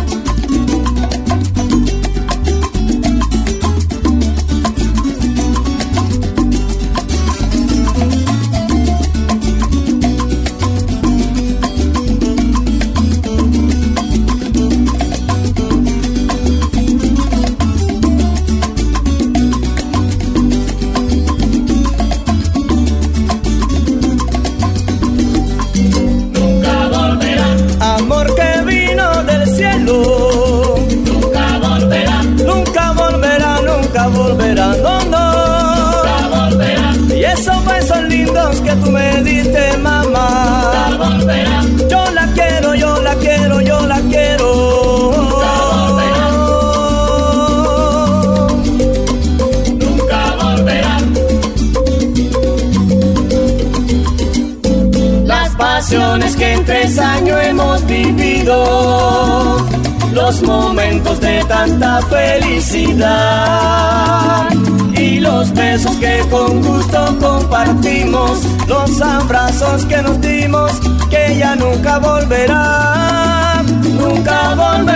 Que tú me diste, mamá, nunca volverá. Yo la quiero, yo la quiero, yo la quiero. Nunca volverá. Nunca volverá. Las pasiones que en tres años hemos vivido, los momentos de tanta felicidad y los besos que con gusto compartimos, los abrazos que nos dimos que ya nunca volverán, nunca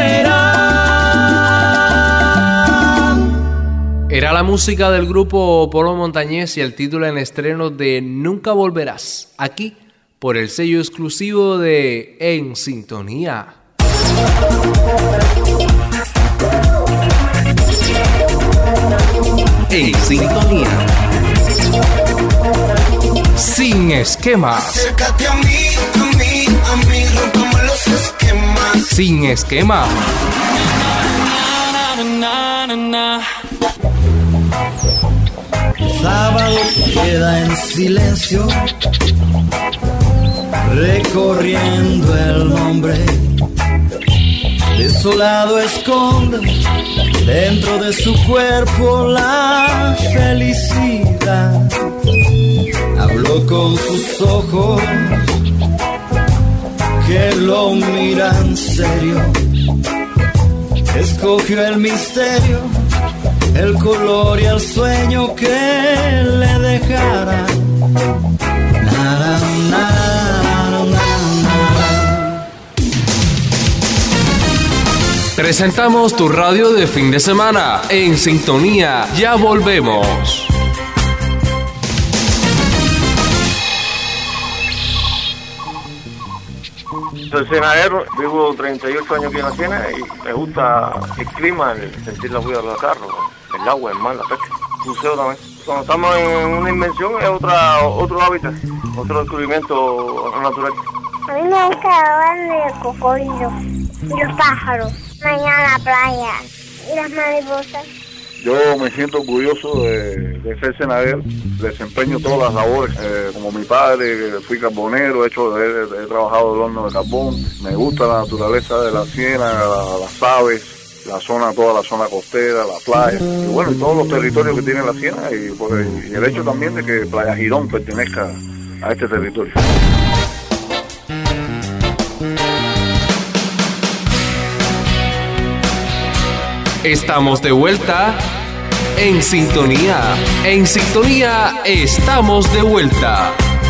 volverán. Era la música del grupo Polo Montañés y el título en estreno de Nunca Volverás, aquí por el sello exclusivo de En Sintonía. En Sintonía. Sin esquemas. Acércate a mí, a mí, a mí, rompamos los esquemas. Sin esquemas. El sábado queda en silencio, recorriendo el nombre Desolado esconde dentro de su cuerpo la felicidad. Habló con sus ojos que lo miran serio. Escogió el misterio, el color y el sueño que le dejara. Nada, nada, nada. Presentamos tu radio de fin de semana. En sintonía, ya volvemos. Soy cenadero, vivo treinta y ocho años aquí en la Siena y me gusta el clima, el sentir la vida de los carros, el agua, el mar, la pesca, el buceo también. Cuando estamos en una invención es otra, otro hábitat, otro descubrimiento natural. A mí me gusta hablar de cocodrilos y los pájaros, mañana a la playa y las mariposas. Yo me siento orgulloso de, de ser cenadero, desempeño todas las labores, eh, como mi padre, fui carbonero, he, hecho, he, he trabajado el horno de carbón, me gusta la naturaleza de la ciénaga, la, las aves, la zona, toda la zona costera, la playa, y bueno, y todos los territorios que tiene la ciénaga, y, pues, y el hecho también de que Playa Girón pertenezca a este territorio. Estamos de vuelta en sintonía. En sintonía estamos de vuelta.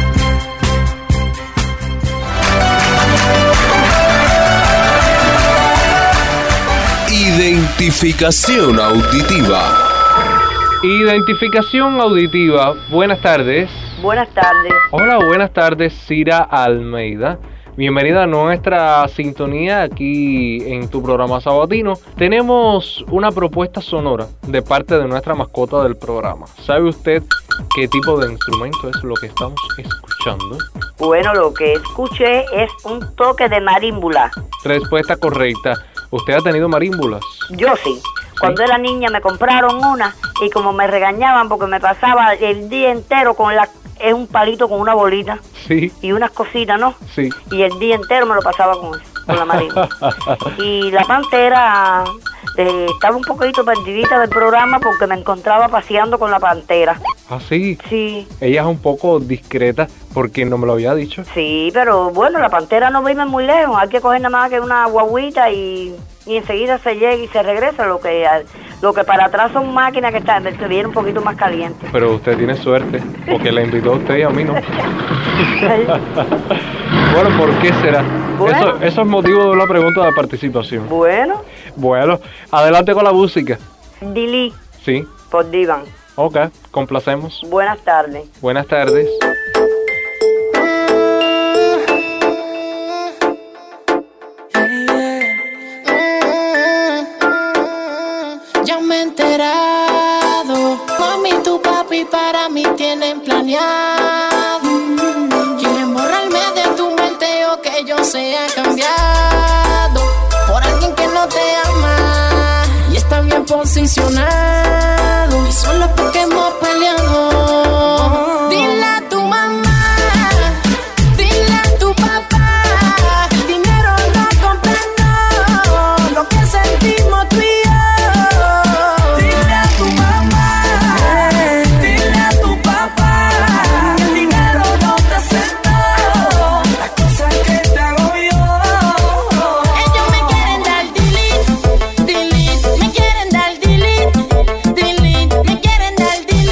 Identificación auditiva. Identificación auditiva. Buenas tardes. Buenas tardes. Hola, buenas tardes, Cira Almeida. Bienvenida a nuestra sintonía aquí en tu programa sabatino. Tenemos una propuesta sonora de parte de nuestra mascota del programa. ¿Sabe usted qué tipo de instrumento es lo que estamos escuchando? Bueno, lo que escuché es un toque de marímbula. Respuesta correcta. ¿Usted ha tenido marímbulas? Yo sí. Cuando era niña me compraron una y como me regañaban porque me pasaba el día entero con la... Es un palito con una bolita. Sí. Y unas cositas, ¿no? Sí. Y el día entero me lo pasaba con, con la marímbula. Y la pantera... Eh, estaba un poquito perdidita del programa porque me encontraba paseando con la pantera. ¿Ah, sí? Sí. Ella es un poco discreta porque no me lo había dicho. Sí, pero bueno, la pantera no vive muy lejos. Hay que coger nada más que una guaguita y, y enseguida se llega y se regresa. Lo que lo que para atrás son máquinas que están, se viene un poquito más caliente. Pero usted tiene suerte porque la invitó a usted y a mí no. Bueno, ¿por qué será? Bueno. Eso, eso es motivo de la pregunta de participación. Bueno. Bueno, adelante con la música. Dili. Sí. Por Divan. Ok, complacemos. Buenas tardes. Buenas tardes. Ya me he enterado, mami, tu papi para mí tienen planeado. Quieren borrarme de tu mente o que yo sea cambiado por alguien que no te ama y está bien posicionado y solo porque hemos peleado. Dile a tu mamá, dile a tu papá, el dinero no compra no, lo que sentimos tú y yo. Dile a tu mamá, dile a tu papá, que el dinero no te aceptó, las cosas que te hago yo. Ellos me quieren dar delete, delete, me quieren dar delete, delete, me quieren dar delete.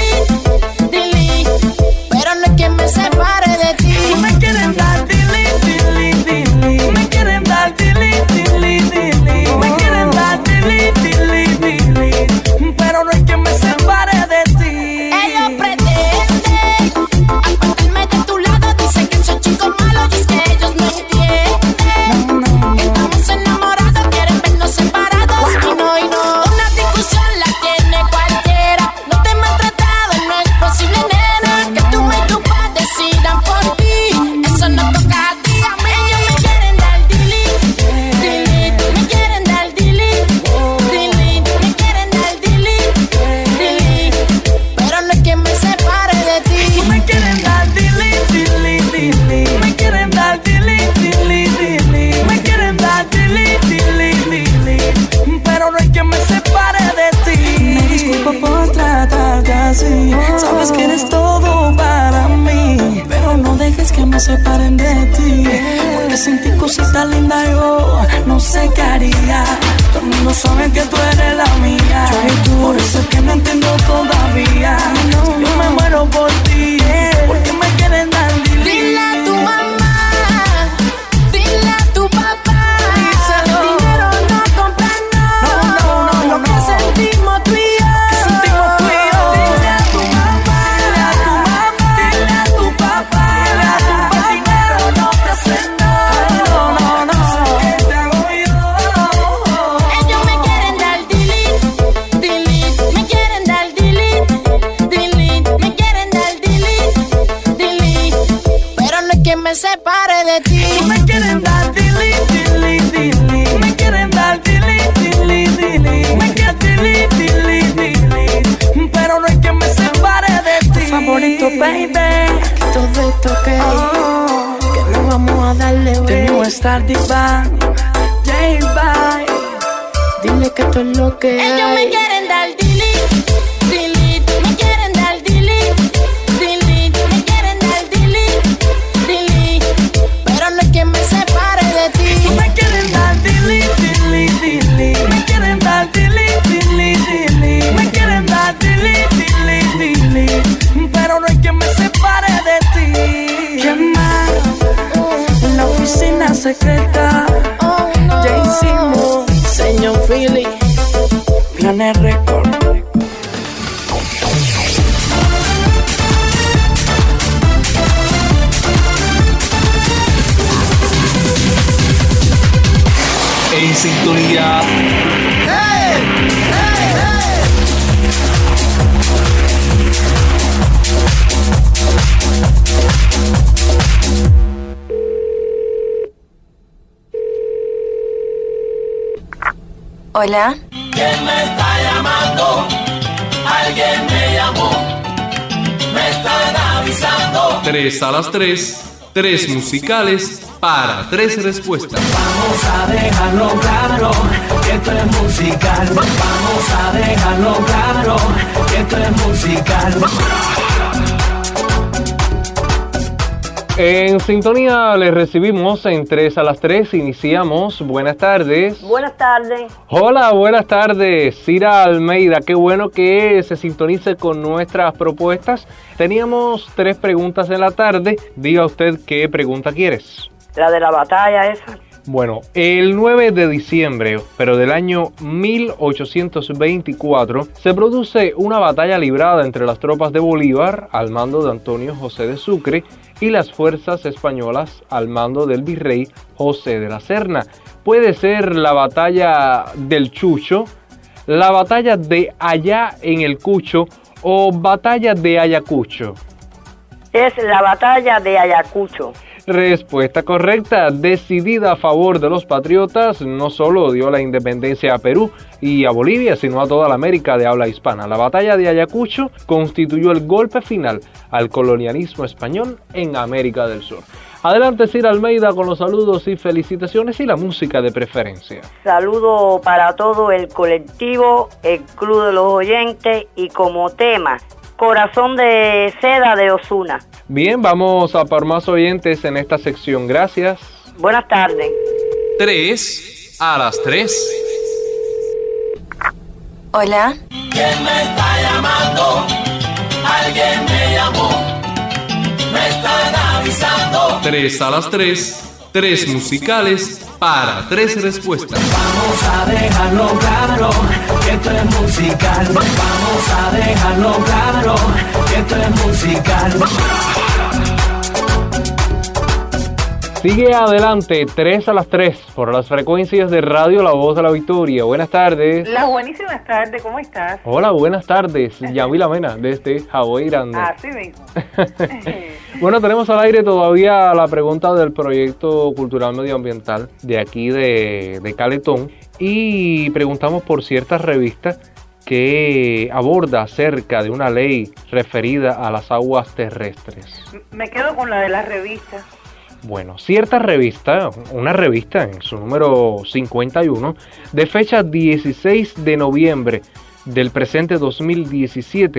dejes que me separen de ti, porque sin ti cosita linda yo no sé qué haría. Todo el mundo sabe que tú eres la mía, por eso es que no entiendo todavía. Yo me muero por ti, porque me quieren dar dili. Dile a tu mamá, dile a tu papá, díselo. Dinero no compra nada, no, no, no, no, lo que no. sentimos tú y yo, que sentimos tú y yo. Dile a tu mamá, dile a tu mamá, dile a tu papá, dile a tu papá, dinero no te hace nada, no, no, no, que te hago yo. Ellos me quieren dar delete, delete, me quieren dar delete, delete, me quieren dar delete, delete, pero no es que me separe de ti. Ellos me quieren dar delete, delete, delete, me quieren dar delete, delete, delete, me quieren delete, delete, delete, pero no es que me separe de ti. Tu favorito, baby, Que todo esto que, oh, que no vamos a darle, de baby. nuevo Star Divine, J-Bye. Dile que esto es lo que ellos hay. Me quieren dar delete, delete, me quieren dar delete, delete, me quieren dar delete, delete, pero no es que me separe de ti. Ellos me quieren dar delete, delete, delete, me quieren dar delete, delete, delete, me quieren dar delete, delete, delete, pero no hay que me separe de ti. ¿Quién más? En la oficina secreta, Oh no, ya hicimos señor Philly. Planet Record. En sintonía. Hola. ¿Quién me está llamando? Alguien me llamó. Me están avisando. Tres a las tres, tres musicales para tres respuestas. Vamos a dejarlo claro que esto es musical. Vamos a dejarlo claro que esto es musical. En sintonía les recibimos en tres a las tres, iniciamos. Buenas tardes. Buenas tardes. Hola, buenas tardes. Cira Almeida, qué bueno que se sintonice con nuestras propuestas. Teníamos tres preguntas en la tarde. Diga usted qué pregunta quieres. La de la batalla esa. Bueno, el nueve de diciembre, pero del año mil ochocientos veinticuatro, se produce una batalla librada entre las tropas de Bolívar, al mando de Antonio José de Sucre, y las fuerzas españolas, al mando del virrey José de la Serna. Puede ser la batalla del Chucho, la batalla de Allá en el Cucho o batalla de Ayacucho. Es la batalla de Ayacucho. Respuesta correcta, decidida a favor de los patriotas, no solo dio la independencia a Perú y a Bolivia, sino a toda la América de habla hispana. La batalla de Ayacucho constituyó el golpe final al colonialismo español en América del Sur. Adelante, Cira Almeida, con los saludos y felicitaciones y la música de preferencia. Saludo para todo el colectivo, el Club de los Oyentes y como tema, Corazón de Seda de Ozuna. Bien, vamos a por más oyentes en esta sección. Gracias. Buenas tardes. Tres a las tres. Hola. ¿Quién me está llamando? Alguien me llamó. Me están avisando. Tres a las tres. Tres musicales para tres respuestas. Vamos a dejarlo claro que esto es musical. Vamos a dejarlo claro que esto es musical. Sigue adelante, tres a las tres, por las frecuencias de Radio La Voz de la Victoria. Buenas tardes. Las buenísimas tardes, ¿cómo estás? Hola, buenas tardes. Yamila Mena, desde Hawái Grande. Así mismo. Bueno, tenemos al aire todavía la pregunta del proyecto cultural medioambiental de aquí de, de Caletón. Y preguntamos por ciertas revistas que aborda acerca de una ley referida a las aguas terrestres. Me quedo con la de las revistas. Bueno, cierta revista, una revista en su número cincuenta y uno, de fecha dieciséis de noviembre del presente dos mil diecisiete,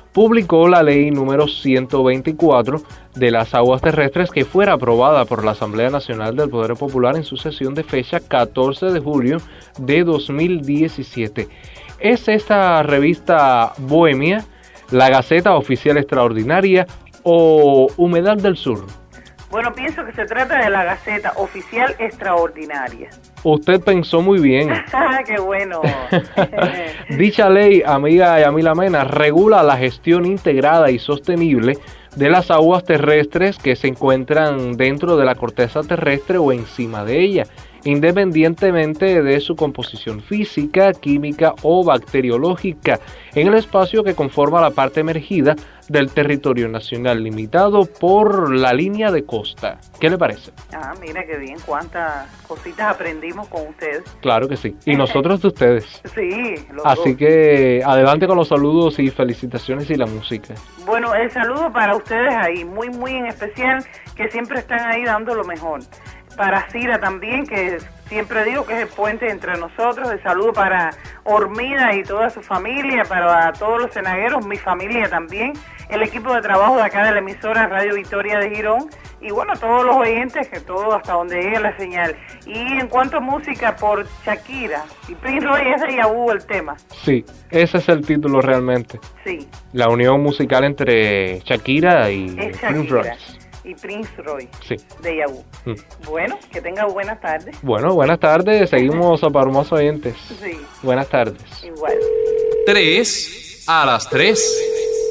publicó la ley número ciento veinticuatro de las aguas terrestres, que fuera aprobada por la Asamblea Nacional del Poder Popular en su sesión de fecha catorce de julio de dos mil diecisiete. ¿Es esta revista Bohemia, la Gaceta Oficial Extraordinaria o Humedad del Sur? Bueno, pienso que se trata de la Gaceta Oficial Extraordinaria. Usted pensó muy bien. ¡Qué bueno! Dicha ley, amiga Yamila Mena, regula la gestión integrada y sostenible de las aguas terrestres que se encuentran dentro de la corteza terrestre o encima de ella, independientemente de su composición física, química o bacteriológica, en el espacio que conforma la parte emergida del territorio nacional, limitado por la línea de costa. ¿Qué le parece? Ah, mira qué bien, cuántas cositas aprendimos con ustedes. Claro que sí, y nosotros de ustedes. Sí, los Así dos. que adelante con los saludos y felicitaciones y la música. Bueno, el saludo para ustedes ahí, muy, muy en especial, que siempre están ahí dando lo mejor. Para Cira también, que siempre digo que es el puente entre nosotros. El saludo para Hormida y toda su familia, para todos los cenagueros, mi familia también, el equipo de trabajo de acá de la emisora Radio Victoria de Girón, y bueno, todos los oyentes, que todo hasta donde llegue la señal. Y en cuanto a música, por Shakira y Prince Roy, ese ya hubo el tema. Sí, ese es el título realmente. Sí. La unión musical entre Shakira y Es Prince Shakira Royce. y Prince Roy, Sí. de Yahoo. Mm. Bueno, que tenga buenas tardes. Bueno, buenas tardes. Seguimos a para más oyentes. Sí, Buenas tardes. igual. tres a las tres.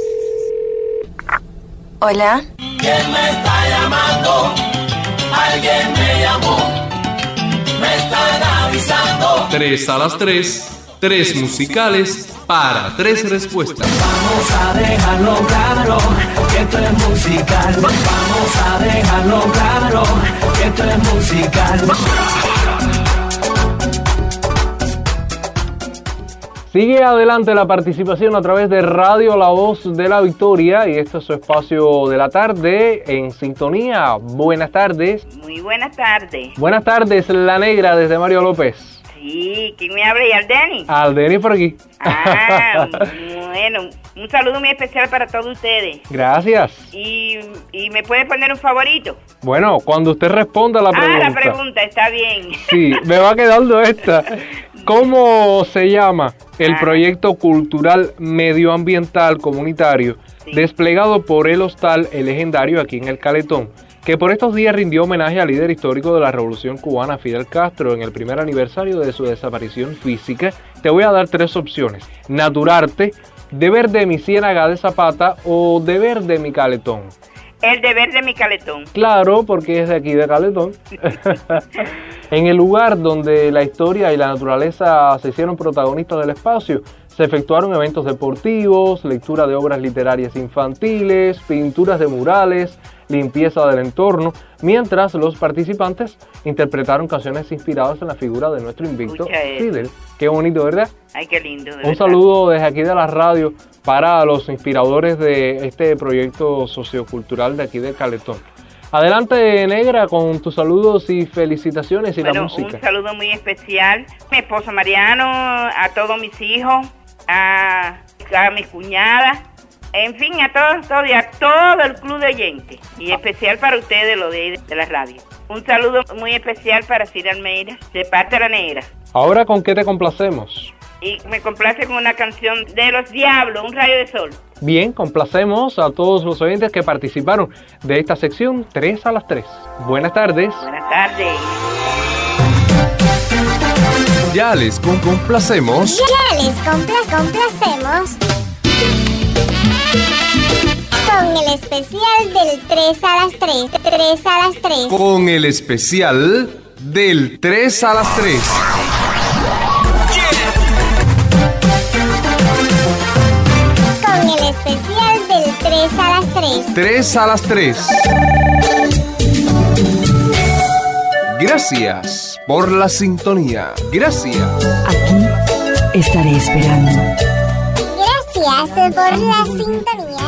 Hola. ¿Quién me está llamando? Alguien me llamó. Me están avisando. tres a las tres. Tres musicales para tres respuestas. Vamos a dejarlo claro que esto es musical. Vamos a dejarlo claro que esto es musical. Sigue adelante la participación a través de Radio La Voz de la Victoria, y este es su espacio de la tarde en sintonía. Buenas tardes. Muy buenas tardes. Buenas tardes, La Negra desde Mario López. Sí, ¿quién me habla? ¿Y Aldeni? Aldeni por aquí. Ah, bueno, un saludo muy especial para todos ustedes. Gracias. Y, y me puede poner un favorito. Bueno, cuando usted responda a la pregunta. Ah, la pregunta, está bien. Sí, me va quedando esta. ¿Cómo se llama el proyecto cultural medioambiental comunitario desplegado por el Hostal El Legendario aquí en El Caletón, que por estos días rindió homenaje al líder histórico de la Revolución Cubana, Fidel Castro, en el primer aniversario de su desaparición física? Te voy a dar tres opciones: Naturarte, Deber de mi Ciénaga de Zapata o Deber de mi Caletón. El deber de mi Caletón. Claro, porque es de aquí de Caletón. En el lugar donde la historia y la naturaleza se hicieron protagonistas del espacio, se efectuaron eventos deportivos, lectura de obras literarias infantiles, pinturas de murales, limpieza del entorno, mientras los participantes interpretaron canciones inspiradas en la figura de nuestro invicto Escucha eso. Fidel. Qué bonito, ¿verdad? Ay, qué lindo. de Un verdad. saludo desde aquí de la radio para los inspiradores de este proyecto sociocultural de aquí de Caletón. Adelante, Negra, con tus saludos y felicitaciones y Bueno, la música. un saludo muy especial a mi esposo Mariano, a todos mis hijos, a, a mis cuñadas, en fin, a todos, todos y a todo el club de oyentes. Y especial para ustedes, lo de, de la radio. Un saludo muy especial para Cira Almeida, de parte de La Negra. Ahora, ¿con qué te complacemos? Y me complace con una canción de Los Diablos, Un Rayo de Sol. Bien, complacemos a todos los oyentes que participaron de esta sección tres a las tres. Buenas tardes. Buenas tardes. Ya les con complacemos. Ya les compla- complacemos con el especial del tres a las tres. tres a las tres. Con el especial del tres a las tres. Con el especial del tres a las tres. tres a las tres. Gracias por la sintonía. Gracias. Aquí estaré esperando. Gracias por la sintonía.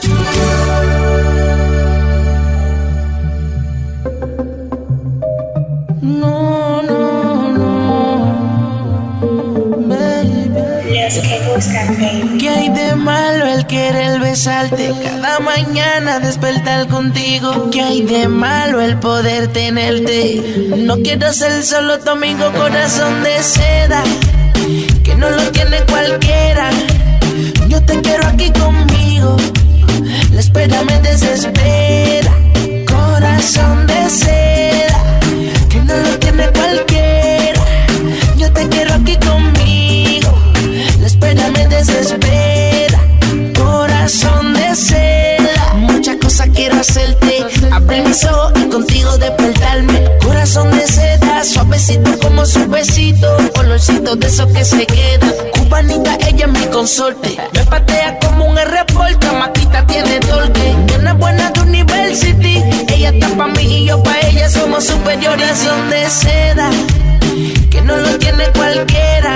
No, no, no, baby. Los que buscan, baby. ¿Qué hay de malo el el querer besarte, cada mañana despertar contigo. ¿Qué hay de malo el poder tenerte? No quiero ser solo tu amigo, corazón de seda, que no lo tiene cualquiera. Yo te quiero aquí conmigo, la espera me desespera. Corazón de seda, que no lo tiene cualquiera. Yo te quiero aquí conmigo, la espera me desespera. Corazón de seda, muchas cosas quiero hacerte. Abrir mis ojos y contigo despertarme. Corazón de seda, suavecito como su besito, colorcito de esos que se quedan. Cubanita, ella es mi consorte, me patea como un aeropuerto. Maquita tiene torque, una buena de university. Ella está pa' mí y yo pa' ella, somos superiores. Son de seda, que no lo tiene cualquiera.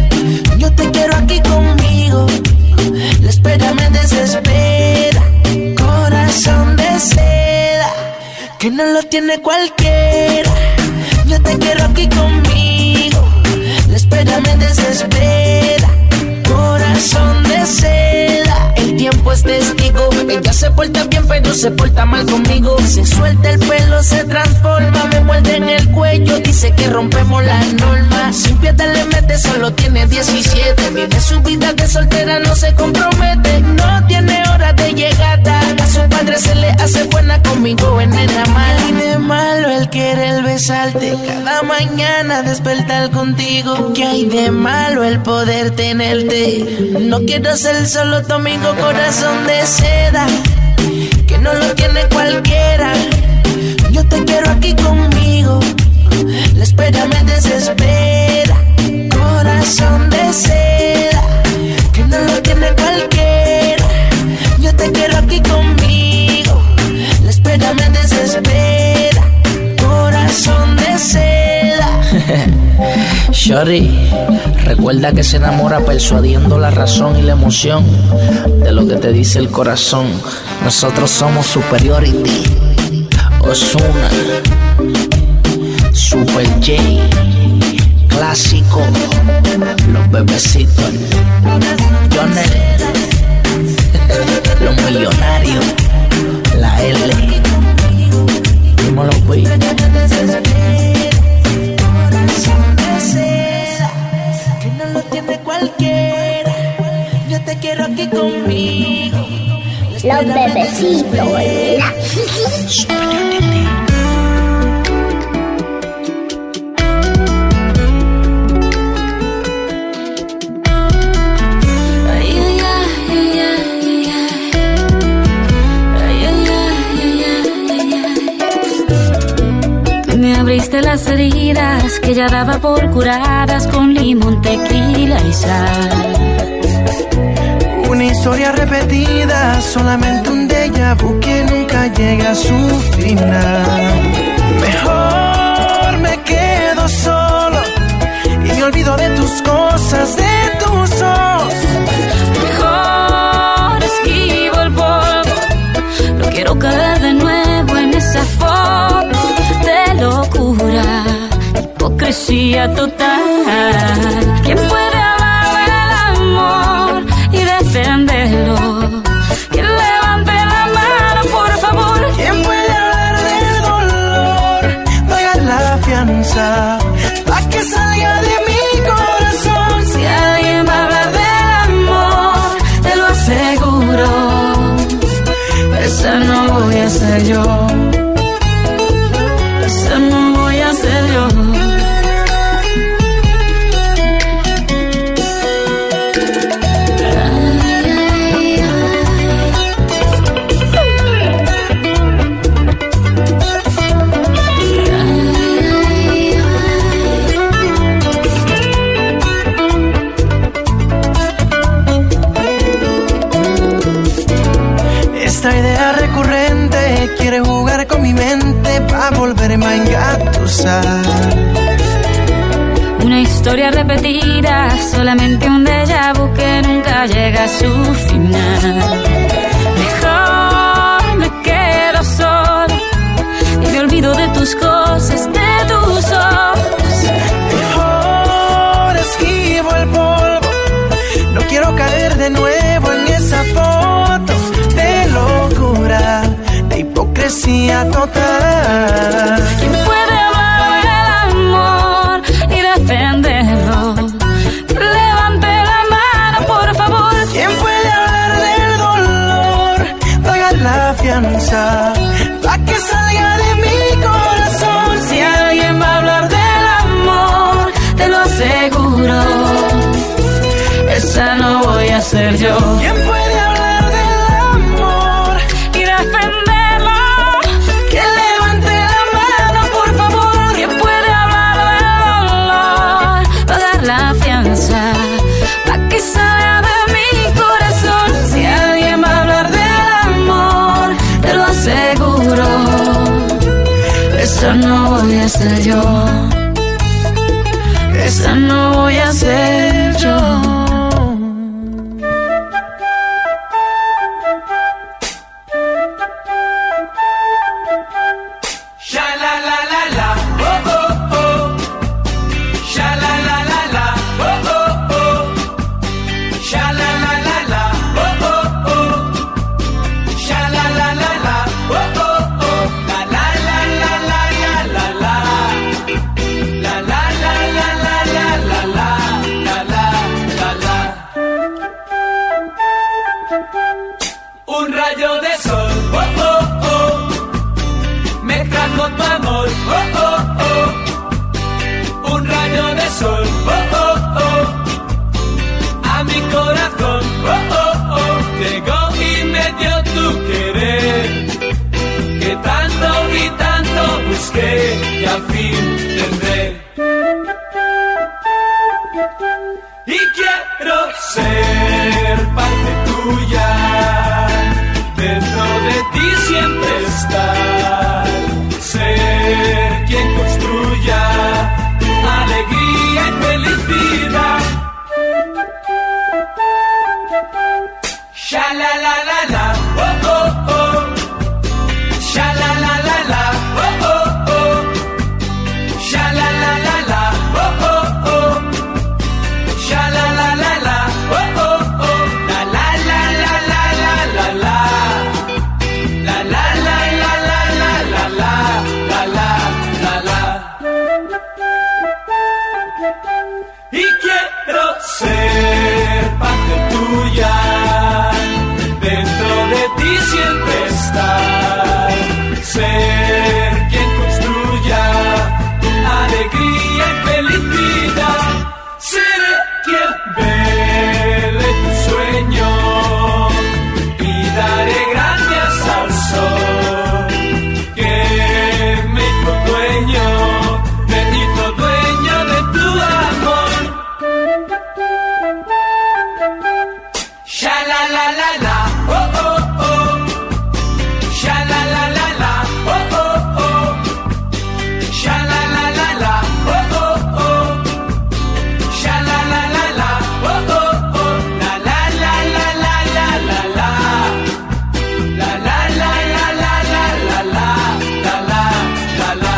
Yo te quiero aquí conmigo, la espera me desespera. Corazón de seda, que no lo tiene cualquiera. Yo te quiero aquí conmigo, la espera me desespera. Corazón de seda, el tiempo es testigo. Ella se porta bien pero se porta mal conmigo. Se suelta el pelo, se transforma, me muerde en el cuello, dice que rompemos las normas. Sin piedad le mete, solo tiene diecisiete. Vive su vida de soltera, no se compromete. No tiene hora de llegada, a su padre se le hace buena, conmigo en el mal. Y de malo el querer besarte, cada mañana despertar contigo. ¿Qué hay de malo el poder tenerte? No quiero ser solo tu amigo, corazón de seda, que no lo tiene cualquiera. Yo te quiero aquí conmigo, la espera me desespera. Corazón de seda, que no lo tiene cualquiera. Yo te quiero aquí conmigo, la espera me desespera. Corazón de seda. Shorty, recuerda que se enamora persuadiendo la razón y la emoción de lo que te dice el corazón. Nosotros somos Superiority, Ozuna, Super J, Clásico, Los Bebecitos, Jonel, Los Millonarios, la L. Dímelo, güey. De cualquiera, yo te quiero aquí conmigo. Los Bebecitos. Me abriste las heridas que ya daba por curadas con limón, tequila y sal. Una historia repetida, solamente un déjà vu que nunca llega a su final. Mejor me quedo solo y me olvido de tus cosas, de tus ojos. Mejor esquivo el polvo, no quiero caer de nuevo en esa foto de locura, hipocresía total. ¿Quién puede hablar del amor y defenderlo? ¿Quién levante la mano, por favor? ¿Quién puede hablar del dolor? Pagar la fianza pa' que salga de mi corazón. Si alguien va a hablar del amor, te lo aseguro, esa no voy a ser yo. No voy a ser yo. Esta idea recurrente quiere jugar con mi mente pa' volverme a engatusar. Una historia repetida, solamente un déjà vu que nunca llega a su final. Mejor me quedo solo y me olvido de tus cosas, de tus ojos. Mejor esquivo el polvo, no quiero caer de nuevo en esa foto fantasía total. ¿Quién puede hablar del amor y defenderlo? Levante la mano, por favor. ¿Quién puede hablar del dolor? Pagar la fianza pa' que salga de mi corazón. Si alguien va a hablar del amor, te lo aseguro, esa no voy a ser yo. ¿Quién puede hablar del amor y defenderlo? Que levante la mano, por favor. ¿Quién puede hablar del dolor? Pagar la fianza pa' que salga de mi corazón. Si alguien va a hablar del amor, te lo aseguro, esa no voy a ser yo. Esa no voy a ser yo. Un rayo de sol, oh, oh, oh, me trajo tu amor, oh, oh, oh. Un rayo de sol, oh, oh, oh, a mi corazón, oh, oh, oh. Llegó y me dio tu querer, que tanto y tanto busqué y al fin tendré. Y quiero ser parte tuya, dentro de ti siempre estar, ser quien construya alegría y felicidad. Sha la la la la, oh oh oh. Sha la la la la, oh oh oh. Sha la la la la, oh oh oh. Sha la la la la, oh oh oh. La la la la la la la la. La la la la la la la la la la la. Y quiero ser parte tuya, dentro de ti siempre estar, ser quien construya alegría y felicidad. Seré quien vele tu sueño y daré gracias al sol que me hizo dueño, me hizo dueño de tu amor. Sha la la la la, oh oh oh. Sha la la la la, oh oh oh. Sha la la la la, oh oh oh. Sha la la la la, oh oh oh. La la la la la la la la. La la la la la la la la. La la la la.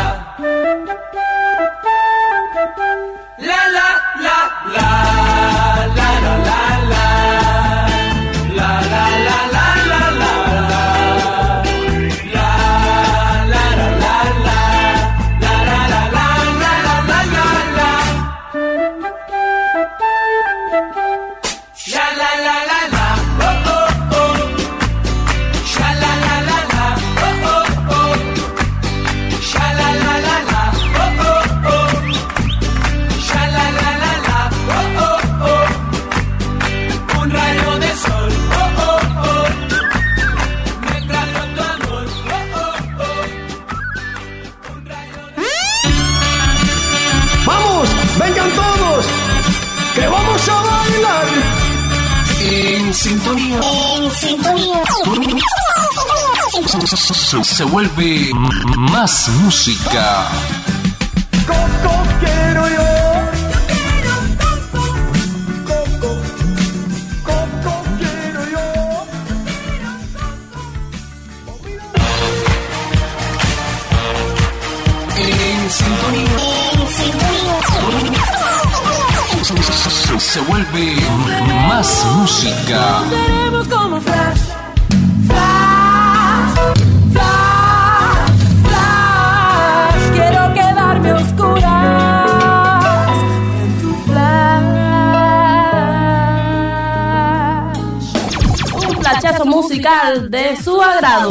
La la la la. La la la la. La la la la la la la. La la la la la. La la la la la la la la. Sha la la la la, oh oh oh. Sha la la la la, oh oh oh. Sha la la la la, oh oh oh. Sha la la la la, oh oh oh. Un rayo de sol, oh oh oh. Me trajo tu amor, oh oh oh. Un rayo de ¡Vamos! ¡Vengan todos! ¡Que vamos a bailar! En sintonía. En sintonía. Se, se vuelve más música. Coco quiero yo. Coco, Coco quiero yo. En sintonía. Se, se vuelve más música. Seremos como Flash, Flash, Flash. musical de su agrado.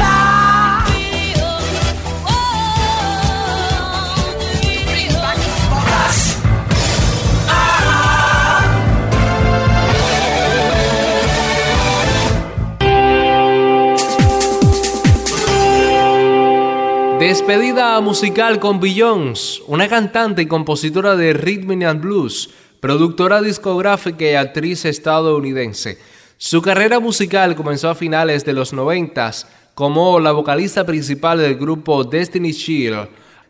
Despedida musical con Beyoncé, una cantante y compositora de rhythm and blues, productora discográfica y actriz estadounidense. Su carrera musical comenzó a finales de los noventas como la vocalista principal del grupo Destiny's Child.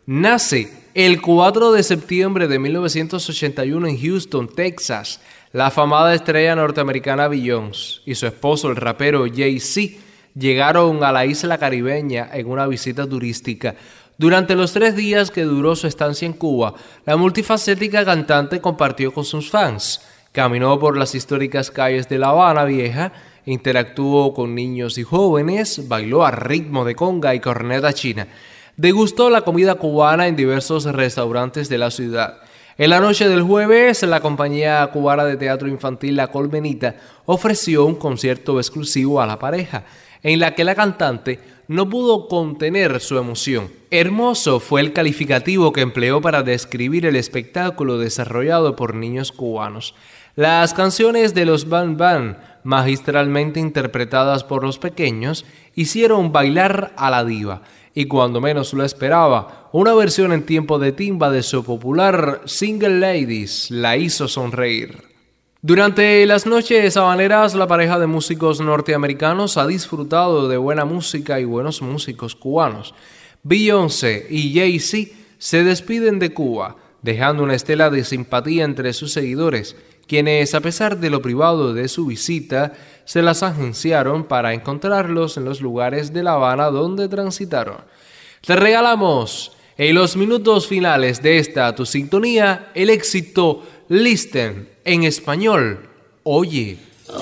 Nace el cuatro de septiembre de mil novecientos ochenta y uno en Houston, Texas, la afamada estrella norteamericana Beyoncé y su esposo, el rapero Jay-Z, llegaron a la isla caribeña en una visita turística. Durante los tres días que duró su estancia en Cuba, la multifacética cantante compartió con sus fans, caminó por las históricas calles de La Habana Vieja, interactuó con niños y jóvenes, bailó a ritmo de conga y corneta china, degustó la comida cubana en diversos restaurantes de la ciudad. En la noche del jueves, la compañía cubana de teatro infantil La Colmenita ofreció un concierto exclusivo a la pareja, en la que la cantante no pudo contener su emoción. Hermoso fue el calificativo que empleó para describir el espectáculo desarrollado por niños cubanos. Las canciones de los Bang Bang, magistralmente interpretadas por los pequeños, hicieron bailar a la diva, y cuando menos lo esperaba, una versión en tiempo de timba de su popular Single Ladies la hizo sonreír. Durante las noches habaneras, la pareja de músicos norteamericanos ha disfrutado de buena música y buenos músicos cubanos. Beyoncé y Jay-Z se despiden de Cuba, dejando una estela de simpatía entre sus seguidores, quienes, a pesar de lo privado de su visita, se las agenciaron para encontrarlos en los lugares de La Habana donde transitaron. Te regalamos en los minutos finales de esta tu sintonía el éxito Listen, en español, oye.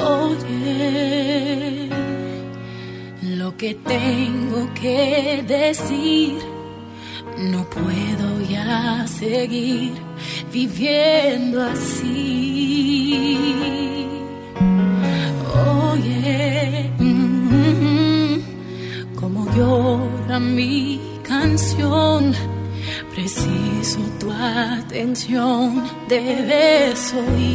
Oye, lo que tengo que decir, no puedo ya seguir viviendo así. Oye, mm, como llora mi canción, preciso tu atención, debes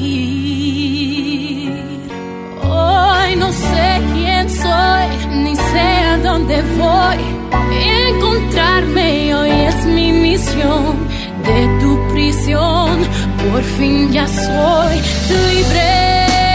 oír. Hoy no sé quién soy, ni sé a dónde voy. Encontrarme hoy es mi misión. De tu prisión, por fin ya soy libre.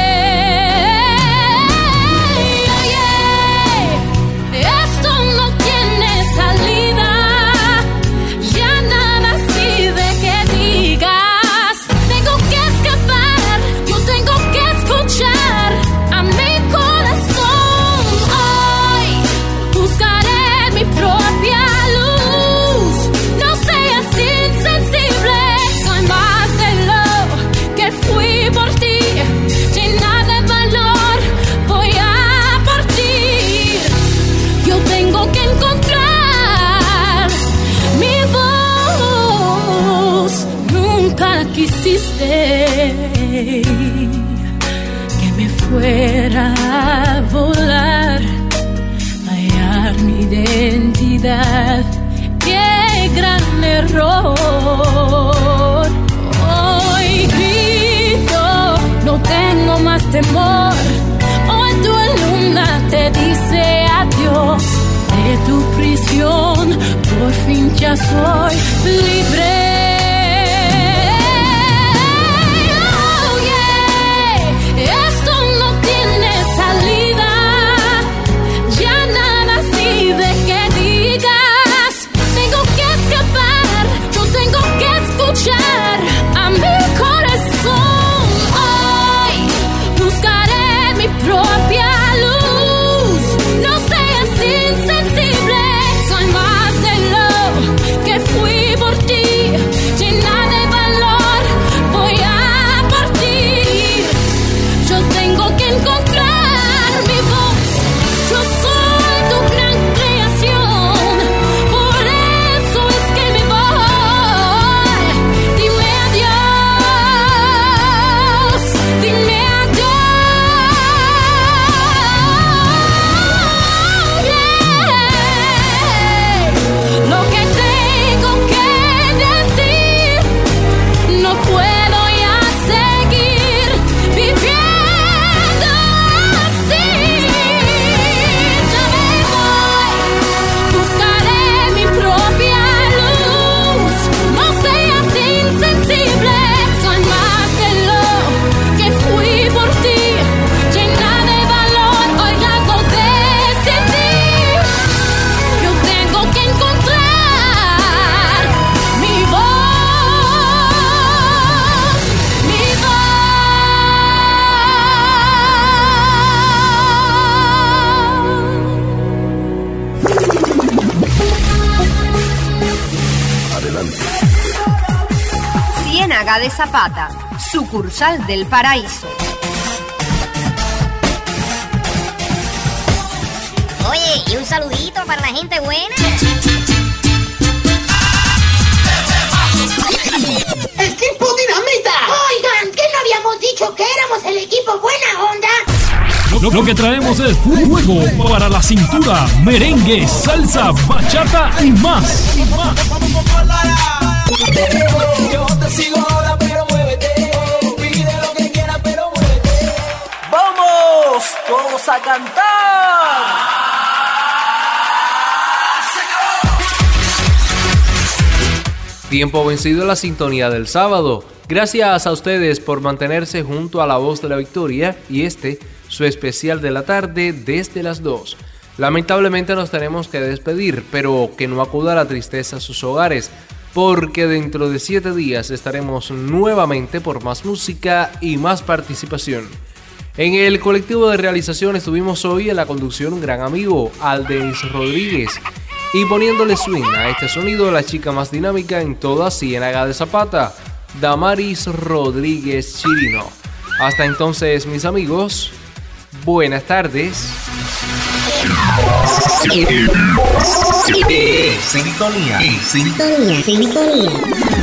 Que me fuera a volar, hallar mi identidad. ¡Qué gran error! Hoy grito, no tengo más temor. Hoy tu luna te dice adiós. De tu prisión, por fin ya soy libre. A mi corazón, hoy buscaré mi propia luz. No seas insensible, soy más de lo que fui por ti. adelante. Ciénaga de Zapata, sucursal del Paraíso. Oye, y un saludito para la gente buena. ¡Equipo Dinamita! Oigan, ¿qué no habíamos dicho que éramos el equipo buena onda? Lo, lo que traemos es fuego para la cintura, merengue, salsa, bachata y más. Y más. Yo te sigo ahora, pero muévete. Pide lo que quieras, pero muévete. ¡Vamos! ¡Todos a cantar! Tiempo vencido en la sintonía del sábado. Gracias a ustedes por mantenerse junto a La Voz de la Victoria y este, su especial de la tarde desde las dos. Lamentablemente nos tenemos que despedir, pero que no acuda la tristeza a sus hogares, porque dentro de siete días estaremos nuevamente por más música y más participación. En el colectivo de realización estuvimos hoy en la conducción un gran amigo, Aldenis Rodríguez, y poniéndole swing a este sonido, la chica más dinámica en toda Ciénaga de Zapata, Damaris Rodríguez Chirino. Hasta entonces, mis amigos, buenas tardes. Sintonía, sintonía, sintonía.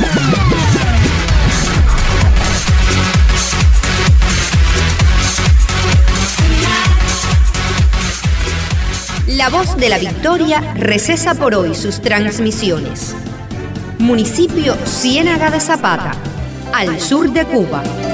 La Voz de la Victoria recesa por hoy sus transmisiones. Municipio Ciénaga de Zapata, al sur de Cuba.